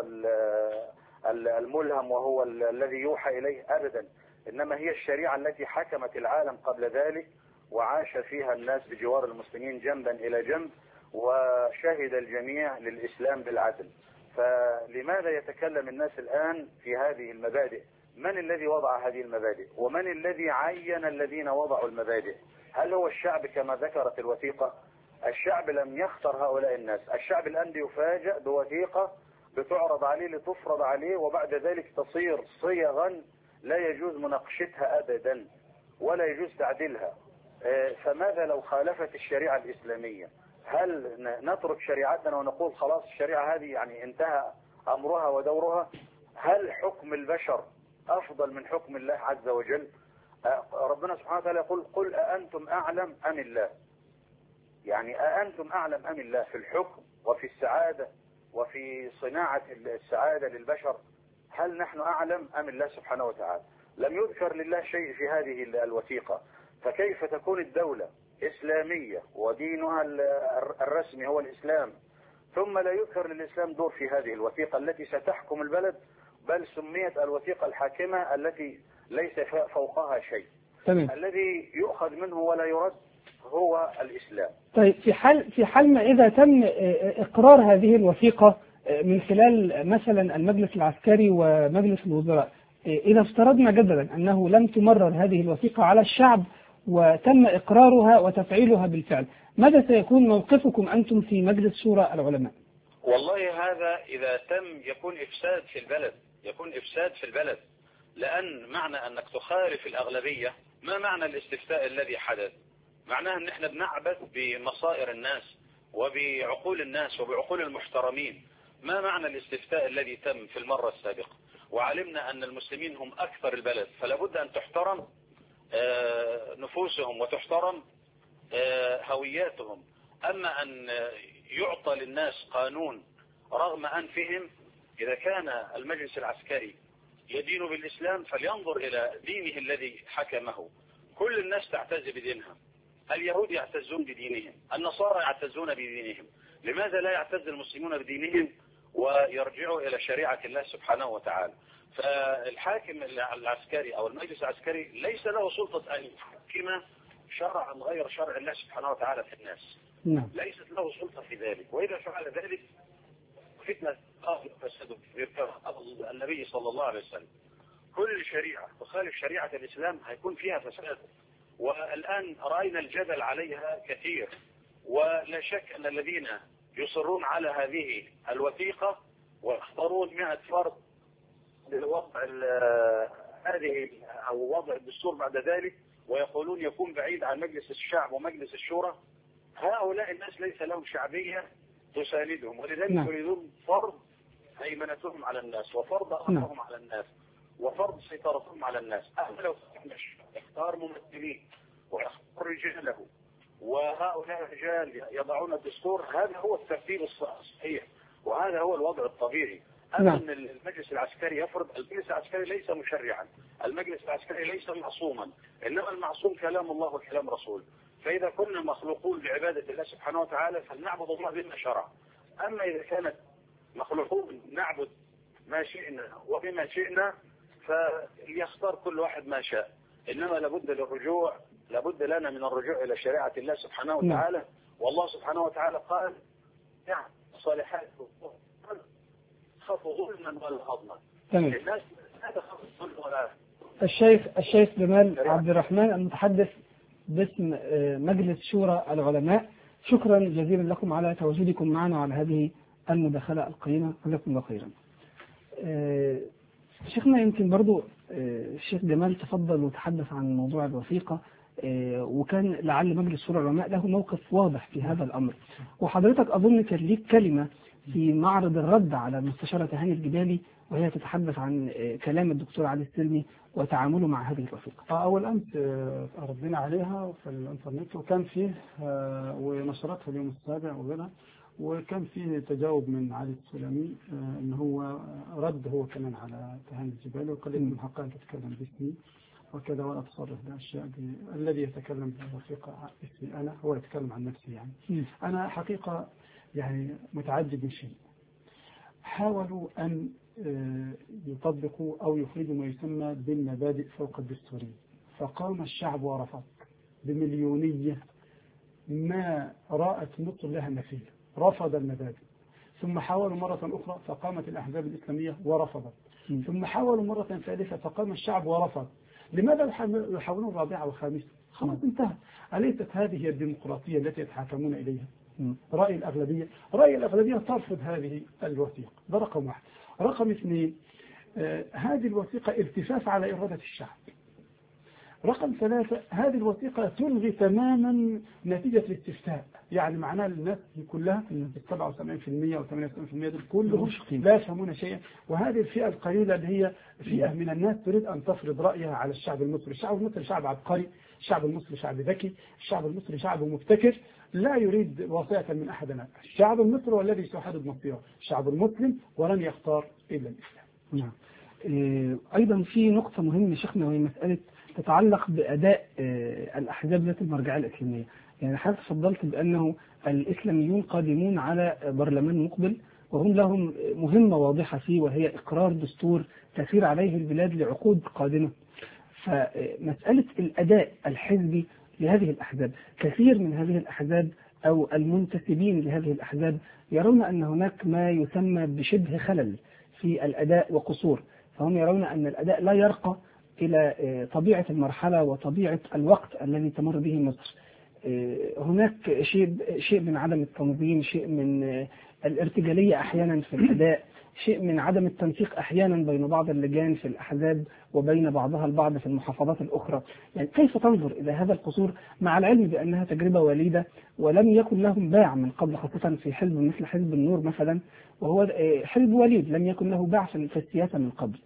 الملهم وهو الذي يوحى إليه، أبدا. إنما هي الشريعة التي حكمت العالم قبل ذلك وعاش فيها الناس بجوار المسلمين جنبا إلى جنب، وشهد الجميع للإسلام بالعدل. فلماذا يتكلم الناس الآن في هذه المبادئ؟ من الذي وضع هذه المبادئ؟ ومن الذي عين الذين وضعوا المبادئ؟ هل هو الشعب كما ذكرت الوثيقة؟ الشعب لم يختر هؤلاء الناس. الشعب الآن بيفاجأ بوثيقة بتعرض عليه لتفرض عليه، وبعد ذلك تصير صيغا لا يجوز مناقشتها أبدا ولا يجوز تعديلها. فماذا لو خالفت الشريعة الإسلامية؟ هل نترك شريعتنا ونقول خلاص الشريعة هذه يعني انتهى أمرها ودورها؟ هل حكم البشر أفضل من حكم الله عز وجل؟ ربنا سبحانه وتعالى يقول قل أأنتم أعلم أم الله؟ يعني أأنتم أعلم أم الله في الحكم وفي السعادة وفي صناعة السعادة للبشر؟ هل نحن أعلم أم الله سبحانه وتعالى؟ لم يذكر لله شيء في هذه الوثيقة. فكيف تكون الدولة إسلامية ودينها الرسمي هو الإسلام ثم لا يذكر للإسلام دور في هذه الوثيقة التي ستحكم البلد، بل سميت الوثيقة الحاكمة التي ليس فوقها شيء. تمام. الذي يؤخذ منه ولا يرد هو الإسلام. طيب في حال ما إذا تم إقرار هذه الوثيقة من خلال مثلا المجلس العسكري ومجلس الوزراء، إذا افترضنا جدلا أنه لم تمرر هذه الوثيقة على الشعب وتم إقرارها وتفعيلها بالفعل، ماذا سيكون موقفكم أنتم في مجلس شورى العلماء؟ والله هذا إذا تم يكون إفساد في البلد، لأن معنى أنك تخالف الأغلبية ما معنى الاستفتاء الذي حدث؟ معناه أن احنا بنعبث بمصائر الناس وبعقول الناس وبعقول المحترمين. ما معنى الاستفتاء الذي تم في المرة السابقة؟ وعلمنا أن المسلمين هم أكثر البلد، فلا بد أن تحترم نفوسهم وتحترم هوياتهم. أما أن يعطى للناس قانون رغم أنفهم، إذا كان المجلس العسكري يدين بالإسلام فلينظر إلى دينه الذي حكمه. كل الناس تعتز بدينها، اليهود يعتزون بدينهم، النصارى يعتزون بدينهم، لماذا لا يعتز المسلمون بدينهم ويرجعوا إلى شريعة الله سبحانه وتعالى؟ فالحاكم العسكري أو المجلس العسكري ليس له سلطة أن يحكم شرعا غير شرع الله سبحانه وتعالى في الناس. نعم. ليست له سلطة في ذلك، وإذا فعل ذلك فتنة فساد النبي صلى الله عليه وسلم. كل شريعة تخالف شريعة الإسلام هيكون فيها فساد، والآن رأينا الجدل عليها كثير، ولا شك أن الذين يصرون على هذه الوثيقة ويختارون 100 فرد لوضع هذه أو وضع الدستور بعد ذلك، ويقولون يكون بعيد عن مجلس الشعب ومجلس الشورى، هؤلاء الناس ليس لهم شعبية تساندهم، ولذلك يريدون فرض هيمنتهم على الناس وفرض أمرهم على الناس وفرض سيطرتهم على الناس. أما لو يختار ممثلين ويختار رجاله، وهؤلاء الرجال يضعون الدستور، هذا هو الترتيب الصحيح وهذا هو الوضع الطبيعي. أما أن المجلس العسكري يفرض، المجلس العسكري ليس مشرعا، المجلس العسكري ليس معصوما، إنما المعصوم كلام الله وكلام رسول. فإذا كنا مخلوقون بعبادة الله سبحانه وتعالى فلنعبد الله بما شرع. أما إذا كانت مخلوقون نعبد ما شئنا وبما شئنا فليختار كل واحد ما شاء، إنما لابد لنا من الرجوع إلى شريعة الله سبحانه وتعالى. والله سبحانه وتعالى قال نعم صالحات خافوا ظلما ولا هضما. الناس لا تخاف ظلم ولا الشيخ جمال عبد الرحمن المتحدث باسم مجلس شورى العلماء، شكرا جزيلا لكم على تواجدكم معنا وعلى هذه المداخلة القيمة، جزاكم الله خيرا. شيخنا يمكن برضو الشيخ جمال تفضل وتحدث عن موضوع الوثيقة، وكان لعل مجلس شورى العلماء له موقف واضح في هذا الأمر، وحضرتك أظن كان ليك كلمة في معرض الرد على المستشارة هاني الجبالي وهي تتحدث عن كلام الدكتور علي السلمي وتعامله مع هذه الوثيقة. أول أمس ردينا عليها في الإنترنت، وكان فيه ونشرتها اليوم السابع وغيرها، وكان فيه تجاوب من علي السلمي إن هو رد هو كمان على هاني الجبالي، وقال إن من حقها أن تتكلم باسمي وكذا ولا تصرف بأشياء الذي يتكلم بالوثيقة اسمي أنا، هو يتكلم عن نفسي يعني. أنا حقيقة يعني متعجب من شيء، حاولوا أن يطبقوا أو يخرجوا ما يسمى بالمبادئ فوق الدستورية، فقام الشعب ورفض بمليونية ما رأت مصر لها مثيل، رفض المبادئ. ثم حاولوا مرة أخرى فقامت الأحزاب الإسلامية ورفضت، ثم حاولوا مرة ثالثة فقام الشعب ورفض. لماذا يحاولون رابعة وخامسة؟ خلاص انتهى. أليست هذه الديمقراطية التي يتحاكمون إليها؟ رأي الأغلبية ترفض هذه الوثيقة، ده رقم واحد. رقم اثنين، هذه الوثيقة التفاف على إرادة الشعب. رقم ثلاثة، هذه الوثيقة تلغي تماما نتيجة الاستفتاء، يعني معناها الناس كلها 77% أو 78% دول كلهم لا يفهمون شيئا، وهذه الفئة القليلة اللي هي فئة من الناس تريد أن تفرض رأيها على الشعب المصري. الشعب المصري شعب عبقري، الشعب المصري شعب ذكي، الشعب المصري شعب مبتكر، لا يريد وصية من أحد. الشعب المصري والذي سيحدد مصيره، الشعب المسلم، ولن يختار إلا الإسلام. نعم. أيضا في نقطة مهمة شيخنا، وهي مسألة تتعلق بأداء الأحزاب ذات المرجعية الإسلامية. يعني حضرتك تفضلت بأنه الإسلاميون قادمون على برلمان مقبل، وهم لهم مهمة واضحة فيه، وهي إقرار دستور تسير عليه البلاد لعقود قادمة. فمسألة الأداء الحزبي لهذه الأحزاب، كثير من هذه الأحزاب أو المنتسبين لهذه الأحزاب يرون أن هناك ما يسمى بشبه خلل في الأداء وقصور، فهم يرون أن الأداء لا يرقى إلى طبيعة المرحلة وطبيعة الوقت الذي تمر به مصر. هناك شيء من عدم التنظيم، شيء من الارتجالية أحيانا في الأداء، شيء من عدم التنسيق أحيانا بين بعض اللجان في الأحزاب وبين بعضها البعض في المحافظات الأخرى. يعني كيف تنظر إلى هذا القصور، مع العلم بأنها تجربة وليدة ولم يكن لهم باع من قبل، خاصة في حزب مثل حزب النور مثلا، وهو حزب وليد لم يكن له باع في السياسة من قبل.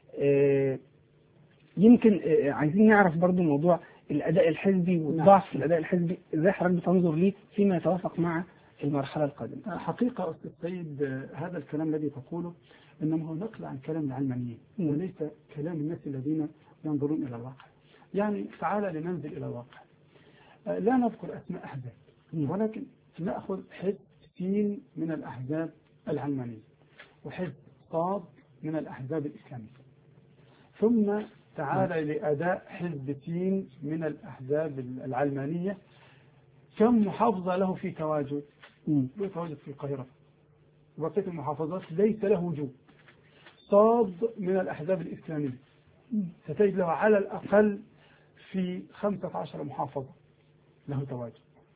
يمكن عايزين نعرف برضو موضوع الأداء الحزبي والضعف في الأداء الحزبي، إزاي حضرتك بتنظر ليه فيما يتوافق مع المرحلة القادمة؟ حقيقة أستاذ سيد، هذا الكلام الذي تقوله إنما هو نقل عن كلام العلمانيين وليس كلام الناس الذين ينظرون إلى الواقع. يعني تعالى لننزل إلى الواقع، لا نذكر أسماء أحزاب، ولكن نأخذ حزب سين من الأحزاب العلمانية وحزب صاد من الأحزاب الإسلامية، ثم تعالى لأداء حزب سين من الأحزاب العلمانية. كم محافظة له في تواجد؟ له تواجد في القاهرة، وبقية المحافظات ليس له وجود. صاد من الأحزاب الإسلامية ستجد له على الأقل في 15 محافظة له تواجد.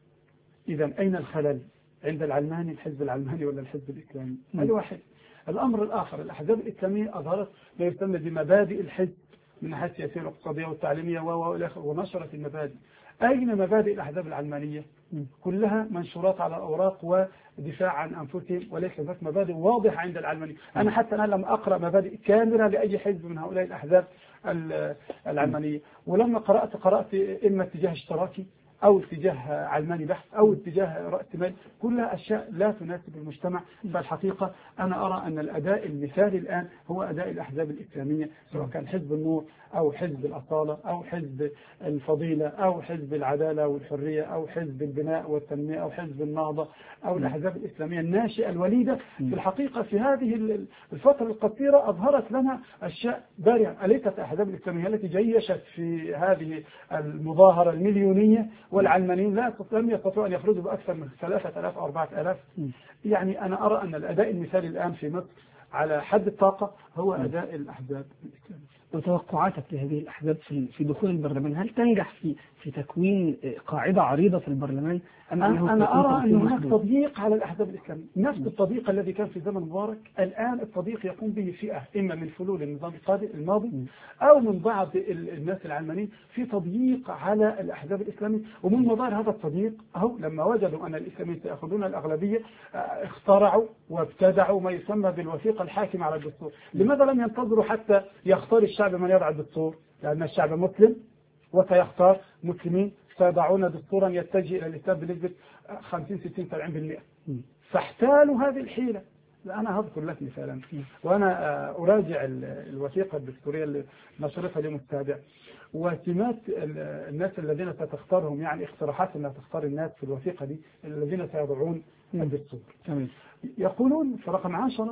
إذا أين الخلل؟ عند العلماني، الحزب العلماني ولا الحزب الإسلامي؟ هذا واحد. الأمر الآخر، الأحزاب الإسلامية أظهرت ما يسمى بمبادئ الحزب من الناحية السياسية والاقتصادية والتعليمية ونشرت المبادئ. أين مبادئ الأحزاب العلمانية؟ كلها منشورات على الأوراق ودفاع عن أنفسهم، وليس هناك مبادئ واضحة عند العلمانية. أنا حتى الآن لم أقرأ مبادئ كاملة لأي حزب من هؤلاء الأحزاب العلمانية، ولما قرأت إما اتجاه اشتراكي أو اتجاه علماني بحث أو اتجاه رأس مال، كلها أشياء لا تناسب المجتمع. فالحقيقة أنا أرى أن الأداء المثالي الآن هو أداء الأحزاب الإسلامية، سواء كان حزب النور أو حزب الأصالة أو حزب الفضيلة أو حزب العدالة والحرية أو حزب البناء والتنمية أو حزب النهضة أو الأحزاب الإسلامية الناشئة الوليدة. في الحقيقة في هذه الفترة القصيرة أظهرت لنا أشياء بارعة. أليست الأحزاب الإسلامية التي جيشت في هذه المظاهرة المليونية، والعلمانيين لم يستطيعوا أن يخرجوا بأكثر من 3000 أو 4000. يعني أنا أرى أن الأداء المثالي الآن في مصر على حد الطاقة هو أداء الأحزاب الإسلامية. وتوقعاتك لهذه الأحزاب في دخول البرلمان، هل تنجح في تكوين قاعدة عريضة في البرلمان أم أنا أرى أن هناك تضييق على الأحزاب الإسلامية، نفس التضييق الذي كان في زمن مبارك. الآن التضييق يقوم به فئة إما من فلول النظام الماضي أو من بعض الناس العلمانيين في تضييق على الأحزاب الإسلامية. ومن مظاهر هذا التضييق أهو لما وجدوا أن الإسلاميين سيأخذون الأغلبية اخترعوا وابتدعوا ما يسمى بالوثيقة الحاكمة على الدستور. لماذا لم ينتظروا حتى يختار الشعب من يضع الدستور؟ لأن الشعب مسلم وسيختار مسلمين سيضعون دستورا يتجه إلى الإسلام بنسبة 50-60-70%. فاحتالوا هذه الحيلة. أنا هذكر لك مثالا، وأنا أراجع الوثيقة الدستورية اللي نشرتها اليوم السابع، وسمات الناس الذين ستختارهم، يعني اقتراحات أنها تختار الناس في الوثيقة دي الذين سيضعون الدستور. يقولون في رقم 10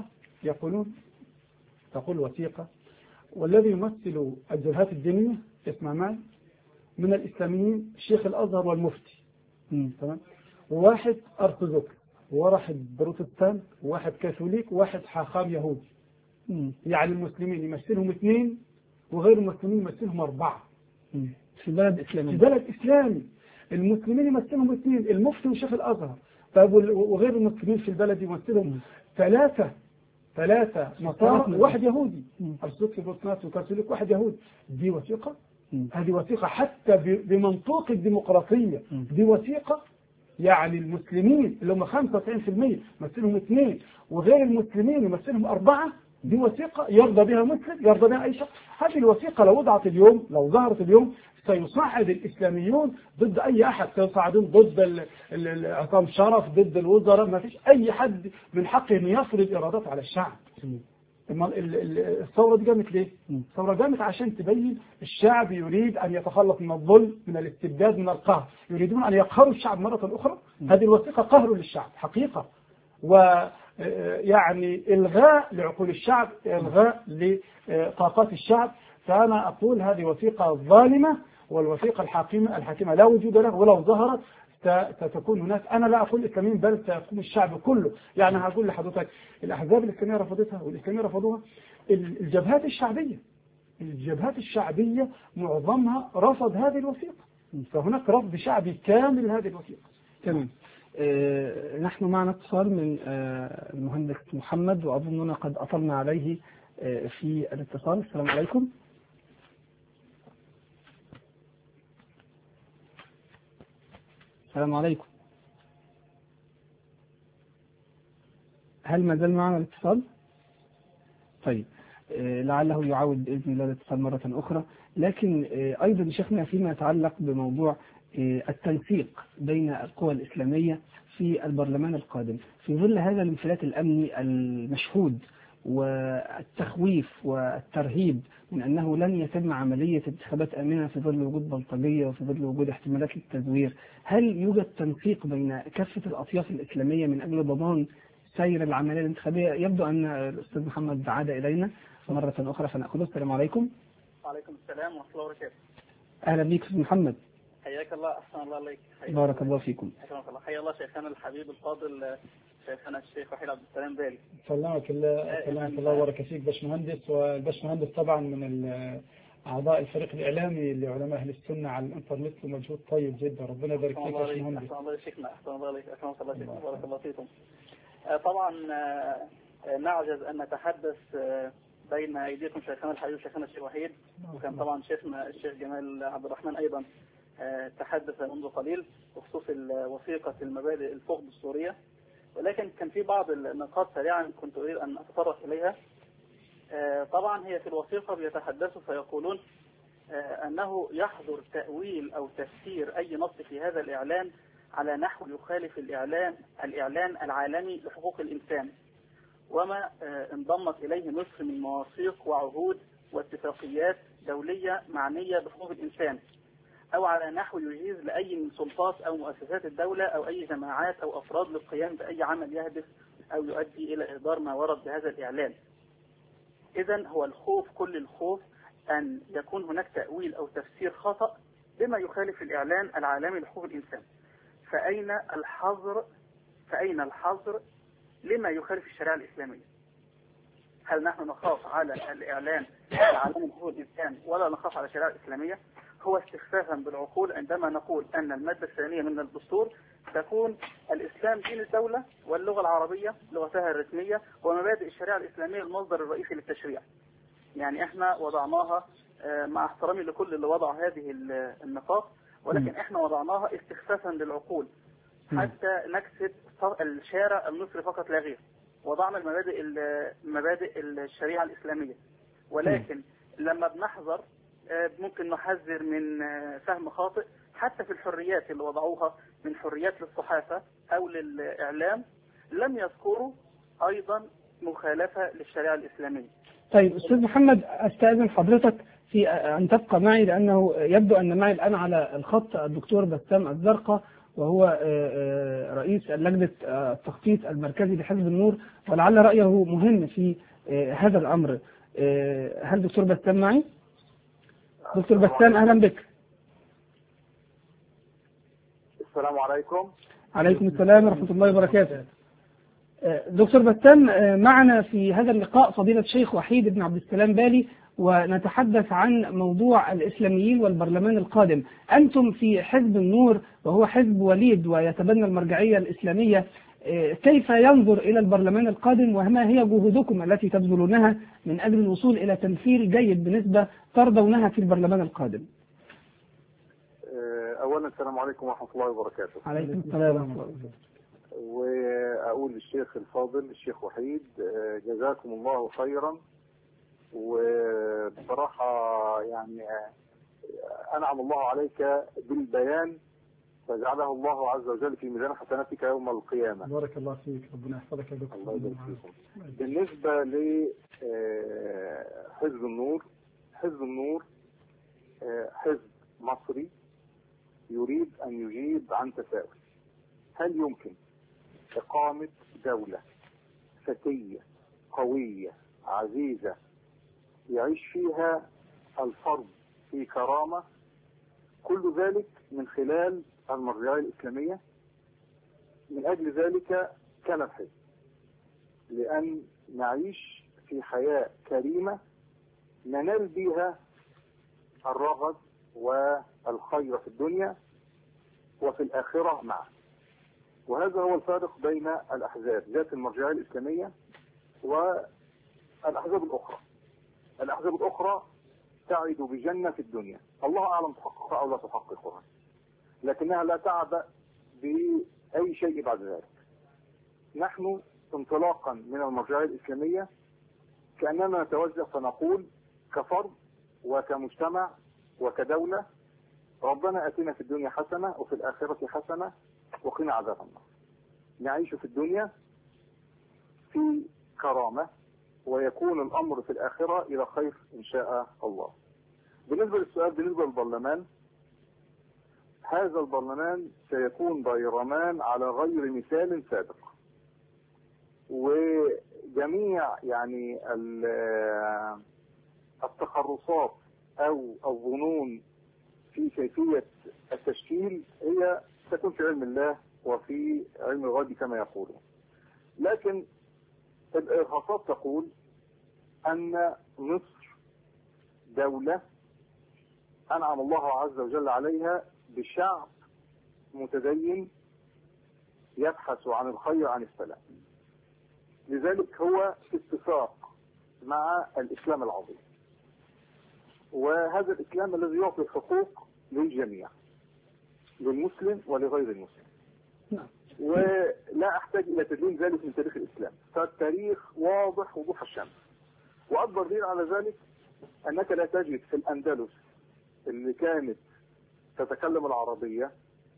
تقول الوثيقة: والذي يمثل الجبهات الدينية، اسمع معي، من الإسلاميين الشيخ الأزهر والمفتي، تمام، وواحد أرثوذكس وواحد بروتستان وواحد كاثوليك وواحد حاخام يهودي. يعني المسلمين يمثلهم 2 وغير المسلمين يمثلهم 4 في بلد إسلامي. المسلمين يمثلهم 2، المفتي وشيخ الأزهر. طيب وغير المسلمين في البلد يمثلهم 3 نصارى وواحد يهودي، أرثوذكس بروتستانت وكاثوليك وواحد يهودي. دي وثيقة؟ هذه وثيقة حتى بمنطوق الديمقراطية. دي وثيقة يعني المسلمين اللي هم 95% يمثلهم 2 وغير المسلمين يمثلهم 4. دي وثيقة يرضى بها مسلم، يرضى بها أي شخص. هذه الوثيقة لو وضعت اليوم، لو ظهرت اليوم، سيصعد الإسلاميون ضد أي أحد. سيصعدون ضد عصام شرف، ضد الوزراء. ما فيش أي حد من حقه أن يفرض إرادات على الشعب. الثورة دي قامت ليه؟ الثورة قامت عشان تبين الشعب يريد أن يتخلص من الظلم، من الاستبداد، من القهر. يريدون أن يقهروا الشعب مرة أخرى. هذه الوثيقة قهر للشعب حقيقة، ويعني إلغاء لعقول الشعب، إلغاء لطاقات الشعب. فأنا أقول هذه وثيقة ظالمة، والوثيقة الحاكمة لا وجود له، ولو ظهرت ستكون هناك، أنا لا أقول الإسلاميين بل سيقوم الشعب كله. يعني هقول لحضرتك الأحزاب الإسلامية رفضتها والإسلاميين رفضوها. الجبهات الشعبية معظمها رفض هذه الوثيقة، فهناك رفض شعبي كامل هذه الوثيقة. تمام. نحن معنا اتصال من المهندس محمد، وأظننا قد أطلنا عليه في الاتصال. السلام عليكم. السلام عليكم. هل ما زال معنا الاتصال؟ طيب، لعله يعاود بإذن الله الاتصال مرة أخرى. لكن أيضا شيخنا فيما يتعلق بموضوع التنسيق بين القوى الإسلامية في البرلمان القادم في ظل هذا الانفلات الأمني المشهود والتخويف والترهيب من أنه لن يتم عملية انتخابات آمنة في ظل وجود بلطجية وفي ظل وجود احتمالات للتزوير، هل يوجد تنسيق بين كافة الأطياف الإسلامية من أجل ضمان سير العملية الانتخابية؟ يبدو أن الأستاذ محمد عاد إلينا مرة أخرى فنأخذه. السلام عليكم. وعليكم السلام ورحمة الله وبركاته. أهلا بك أستاذ محمد. حياك الله، أحسن الله عليك. بارك الله فيكم. حياك الله، حيا الله شيخنا الحبيب الفاضل شيخنا الشيخ وحيد عبد السلام بالي. سلامك الله وبارك فيك باشمهندس. والباشمهندس طبعا من أعضاء الفريق الإعلامي لعلماء أهل السنة على الإنترنت، ومجهود طيب جدا. ربنا يبارك فيك يا باشمهندس. أحسن الله شيخنا، أحسن الله عليك، أحسن الله شيخنا، بارك الله فيكم. طبعا نعجز أن نتحدث بين أيديكم شيخنا الحبيب وشيخنا الشيخ وحيد، وكان طبعا شيخنا الشيخ جمال عبد الرحمن أيضا تحدث منذ قليل بخصوص وثيقة المبادئ الفقد السورية، ولكن كان في بعض النقاط سريعا كنت أريد أن أتطرق إليها. طبعا هي في الوثيقة بيتحدثوا فيقولون أنه يحظر تأويل أو تفسير أي نص في هذا الإعلان على نحو يخالف الإعلان العالمي لحقوق الإنسان وما انضمت إليه مصر من مواثيق وعهود واتفاقيات دولية معنية بحقوق الإنسان، أو على نحو يجيز لأي من سلطات أو مؤسسات الدولة أو أي جماعات أو أفراد للقيام بأي عمل يهدف أو يؤدي إلى إهدار ما ورد بهذا الإعلان. إذن هو الخوف، كل الخوف أن يكون هناك تأويل أو تفسير خطأ بما يخالف الإعلان العالمي لحقوق الإنسان. فأين الحظر لما يخالف الشريعة الإسلامية؟ هل نحن نخاف على الإعلان العالمي لحقوق الإنسان ولا نخاف على الشريعة الإسلامية؟ هو استخفافا بالعقول عندما نقول أن المادة الثانية من الدستور تكون الإسلام دين الدولة واللغة العربية لغتها الرسمية ومبادئ الشريعة الإسلامية المصدر الرئيسي للتشريع. يعني احنا وضعناها مع احترامي لكل اللي وضع هذه النقاط، ولكن احنا وضعناها استخفافا للعقول حتى نكسب الشارع المصري فقط لا غير. وضعنا مبادئ الشريعة الإسلامية، ولكن لما بنحذر ممكن نحذر من فهم خاطئ حتى في الحريات اللي وضعوها من حريات للصحافة أو للإعلام، لم يذكروا أيضا مخالفة للشريعة الإسلامية. طيب أستاذ محمد، أستأذن حضرتك في أن تبقى معي، لأنه يبدو أن معي الآن على الخط الدكتور بسام الزرقاء، وهو رئيس لجنة التخطيط المركزي لحزب النور، ولعل رأيه مهم في هذا الأمر. هل دكتور بسام معي؟ دكتور بسام أهلا بك. السلام عليكم. عليكم السلام ورحمة الله وبركاته. دكتور بسام، معنا في هذا اللقاء فضيلة الشيخ وحيد بن عبد السلام بالي، ونتحدث عن موضوع الإسلاميين والبرلمان القادم. أنتم في حزب النور وهو حزب وليد ويتبنى المرجعية الإسلامية، كيف ينظر إلى البرلمان القادم وما هي جهودكم التي تبذلونها من أجل الوصول إلى تمثيل جيد بنسبة ترضونها في البرلمان القادم؟ أولا السلام عليكم ورحمة الله وبركاته. عليكم السلام ورحمة الله وبركاته. وأقول للشيخ الفاضل الشيخ وحيد جزاكم الله خيرا، وبصراحة يعني أنعم الله عليك بالبيان فجعله الله عز وجل في ميزان حسناتك يوم القيامة. بارك الله فيك، ربنا يحفظك يا دكتور. الله يبارك فيكم. بالنسبة لحزب النور، حزب النور حزب مصري يريد أن يجيب عن تساؤل: هل يمكن إقامة دولة فتية قوية عزيزة يعيش فيها الفرد في كرامة، كل ذلك من خلال المرجعية الإسلامية؟ من أجل ذلك كان الحزب لأن نعيش في حياة كريمة ننال بها الرغد والخير في الدنيا وفي الآخرة معا. وهذا هو الفارق بين الأحزاب ذات المرجعية الإسلامية والأحزاب الأخرى. الأحزاب الأخرى تعد بجنة في الدنيا، الله أعلم تحققها أو لا تحققها، لكنها لا تعبأ بأي شيء بعد ذلك. نحن انطلاقا من المرجعية الإسلامية كأننا نتوجه فنقول كفرد وكمجتمع وكدولة: ربنا أتنا في الدنيا حسنة وفي الآخرة حسنة وقنا عذاب النار. نعيش في الدنيا في كرامة ويكون الأمر في الآخرة إلى خير إن شاء الله. بالنسبة للسؤال بالنسبة للبرلمان، هذا البرلمان سيكون برلمان على غير مثال سابق، وجميع يعني التخرصات أو الظنون في كيفية التشكيل هي تكون في علم الله وفي علم الغيب كما يقولون. لكن الإرهاصات تقول أن مصر دولة أنعم الله عز وجل عليها بشعب متدين يبحث عن الخير عن السلام. لذلك هو في اتفاق مع الإسلام العظيم، وهذا الإسلام الذي يعطي الحقوق للجميع، للمسلم ولغير المسلم. ولا أحتاج إلى تدوين ذلك من تاريخ الإسلام، فالتاريخ واضح وضوح الشمس. وأكبر دليل على ذلك أنك لا تجد في الأندلس اللي كانت تتكلم العربية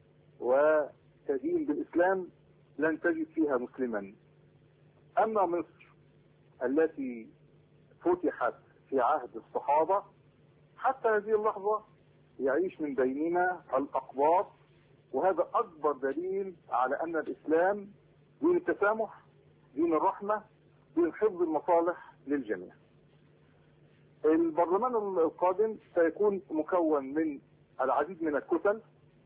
وتدين بالإسلام لن تجد فيها مسلما. أما مصر التي فتحت في عهد الصحابة حتى هذه اللحظة يعيش من بيننا الأقباط، وهذا أكبر دليل على أن الإسلام دين التسامح، دين الرحمة، دين حفظ المصالح للجميع. البرلمان القادم سيكون مكون من العديد من الكتل،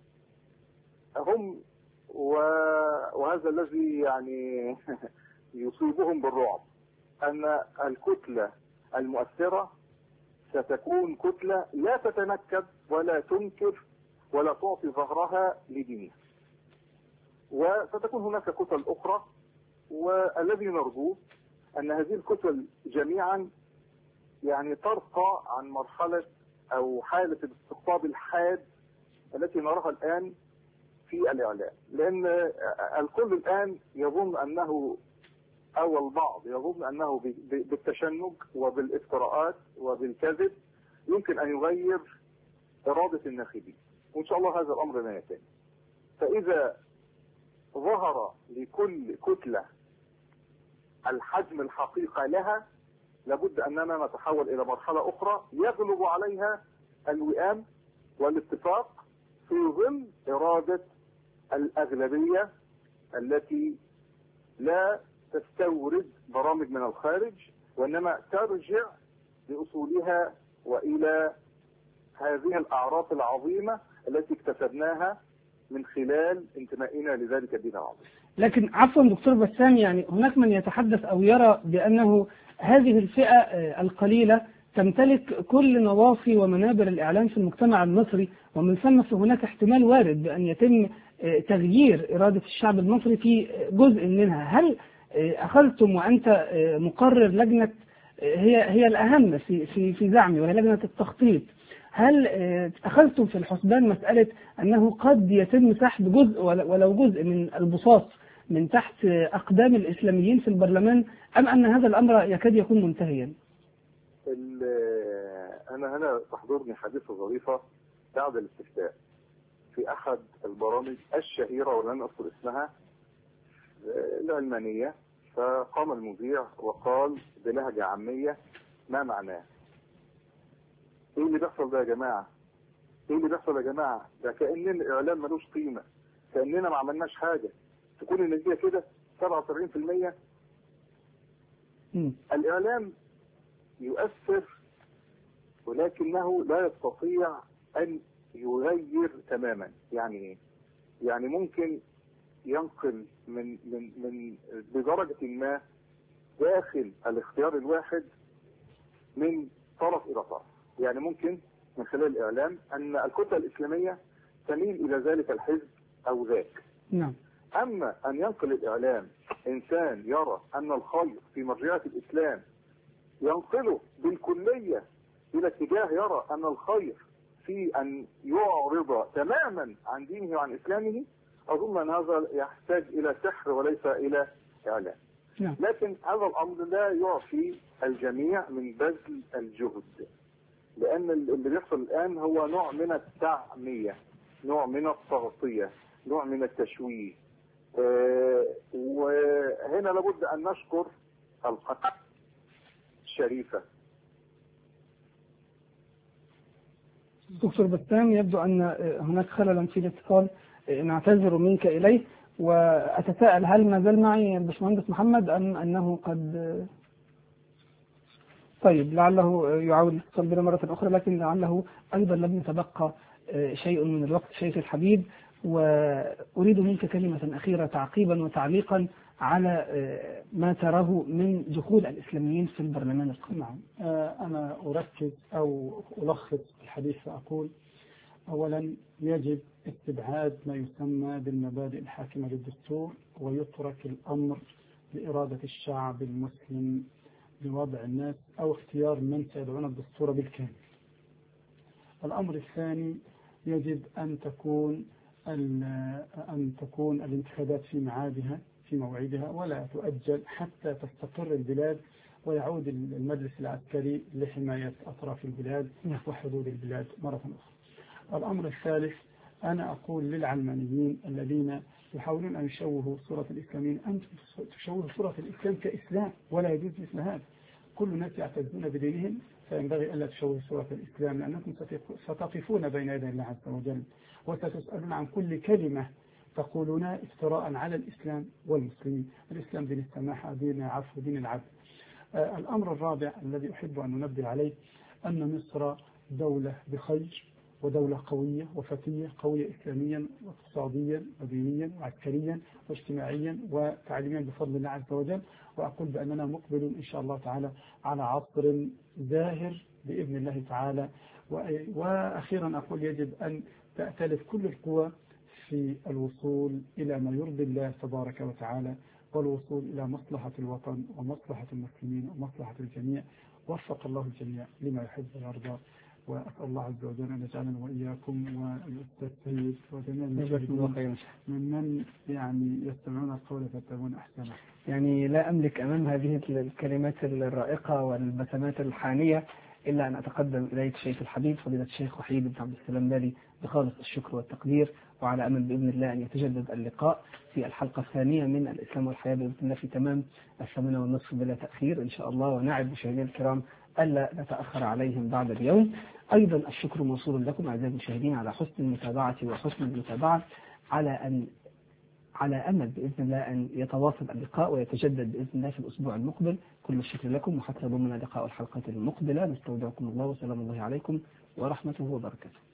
هم وهذا الذي يعني يصيبهم بالرعب أن الكتلة المؤثرة ستكون كتلة لا تتنكب ولا تنكر ولا تعطي ظهرها لدينها، وستكون هناك كتل أخرى، والذي نرجوه أن هذه الكتل جميعا يعني ترقى عن مرحلة أو حالة الاستقطاب الحاد التي نراها الآن في الإعلام، لأن الكل الآن يظن أنه أو البعض يظن أنه بالتشنج وبالافتراءات وبالكذب يمكن أن يغير إرادة الناخبين، وإن شاء الله هذا الأمر لا يتم. فإذا ظهر لكل كتلة الحجم الحقيقة لها لابد أننا نتحول إلى مرحلة أخرى يغلب عليها الوئام والاتفاق في ظل إرادة الأغلبية التي لا تستورد برامج من الخارج وإنما ترجع لأصولها وإلى هذه الأعراف العظيمة التي اكتسبناها من خلال انتمائنا لذلك الدين العظيم. لكن عفوا دكتور بسام، يعني هناك من يتحدث أو يرى بأنه هذه الفئة القليلة تمتلك كل نواصي ومنابر الإعلام في المجتمع المصري، ومن ثم فهناك احتمال وارد بأن يتم تغيير إرادة الشعب المصري في جزء منها. هل أخذتم وأنت مقرر لجنة هي الأهم في زعمي وهي لجنة التخطيط، هل أخذتم في الحسبان مسألة أنه قد يتم سحب جزء ولو جزء من البساط من تحت أقدام الإسلاميين في البرلمان، أم أن هذا الأمر يكاد يكون منتهيا؟ أنا هنا تحضرني حادثة ظريفة بعد الاستفتاء في أحد البرامج الشهيرة ولن أذكر اسمها العلمانية، فقام المذيع وقال بلهجة عامية ما معناه؟ ايه اللي بيحصل ده يا جماعة؟ ايه اللي بيحصل يا جماعة؟ ده كأن الإعلام ملوش قيمة، كأننا ما عملناش حاجة، تكون النتيجة كده 77%. الإعلام يؤثر ولكنه لا يستطيع أن يغير تماما. يعني ايه؟ يعني ممكن ينقل من بدرجة ما داخل الاختيار الواحد من طرف إلى طرف. يعني ممكن من خلال الإعلام أن الكتلة الإسلامية تميل إلى ذلك الحزب أو ذاك. نعم. أما أن ينقل الإعلام إنسان يرى أن الخير في مرجعية الإسلام ينقله بالكلية إلى اتجاه يرى أن الخير في أن يعرض تماما عن دينه وعن إسلامه، أظن أن هذا يحتاج إلى سحر وليس إلى إعلام. نعم. لكن هذا الأمر لا يعفي الجميع من بذل الجهد، لأن اللي بيحصل الآن هو نوع من التعمية، نوع من التغطية، نوع من التشويه. وهنا لابد أن نشكر القناة الشريفة. دكتور بسام، يبدو أن هناك خللا في الاتصال، نعتذر منك إليه، وأتساءل هل ما زال معي الباشمهندس محمد أم أنه قد طيب لعله يعاود الاتصال بنا مرة أخرى، لكن لعله أيضا لم يتبقى شيء من الوقت شيخ الحبيب، وأريد منك كلمة أخيرة تعقيبا وتعليقا على ما تراه من دخول الإسلاميين في البرلمان القادم. نعم، أنا أركز أو ألخص الحديث فأقول: أولا، يجب استبعاد ما يسمى بالمبادئ الحاكمة للدستور، ويترك الأمر لإرادة الشعب المسلم بوضع الناس أو اختيار من سيدعون الدستور بالكامل. الأمر الثاني، يجب أن تكون الانتخابات في ميعادها في موعدها، ولا تؤجل حتى تستقر البلاد ويعود المجلس العسكري لحماية أطراف البلاد وحدود البلاد مرة أخرى. الأمر الثالث، أنا أقول للعلمانيين الذين يحاولون أن يشوهوا صورة الإسلاميين: أنتم تشوهوا صورة الإسلام كإسلام، ولا يجوز مثل هذا. كل الناس يعتزون بدينهم، فينبغي ألا تشوهوا صورة الإسلام، لأنكم ستقفون بين يدي الله عز وجل وستسألون عن كل كلمة تقولونها افتراء على الإسلام والمسلمين. الإسلام دين السماحة، دين العفو، دين العدل. الأمر الرابع الذي أحب أن ننبه عليه: أن مصر دولة بخير، ودولة قوية وفتية، قوية إسلاميا واقتصاديا ودينيا وعسكريا واجتماعيا وتعليميا بفضل الله عز وجل. وأقول بأننا مقبل إن شاء الله تعالى على عصر زاهر بإذن الله تعالى. وأخيرا أقول: يجب أن تأتلف كل القوى في الوصول إلى ما يرضي الله تبارك وتعالى، والوصول إلى مصلحة الوطن ومصلحة المسلمين ومصلحة الجميع. وفق الله الجميع لما يحب ويرضى، وأسأل الله عز وجل أن يجعلنا وإياكم والأستاذ سيد وجميع المشاهدين ممن يستمعون القول فيتبعون أحسنه. لا أملك أمام هذه الكلمات الرائقة والبسمات الحانية إلا أن أتقدم إليك شيخ الحبيب فضيلة الشيخ وحيد بن عبد السلام بالي بخالص الشكر والتقدير، وعلى أمل بإذن الله أن يتجدد اللقاء في الحلقة الثانية من الإسلام والحياة بإذن الله في تمام 8:30 بلا تأخير إن شاء الله، ونعد مشاهدينا الكرام ألا نتأخر عليهم بعد اليوم. أيضا الشكر موصول لكم أعزائي المشاهدين على حسن المتابعة وحسن المتابعة، على أمل بإذن الله أن يتواصل اللقاء ويتجدد بإذن الله في الأسبوع المقبل. كل الشكر لكم، وحتى ضمن لقاء الحلقة المقبلة نستودعكم الله، وسلام الله عليكم ورحمته وبركاته.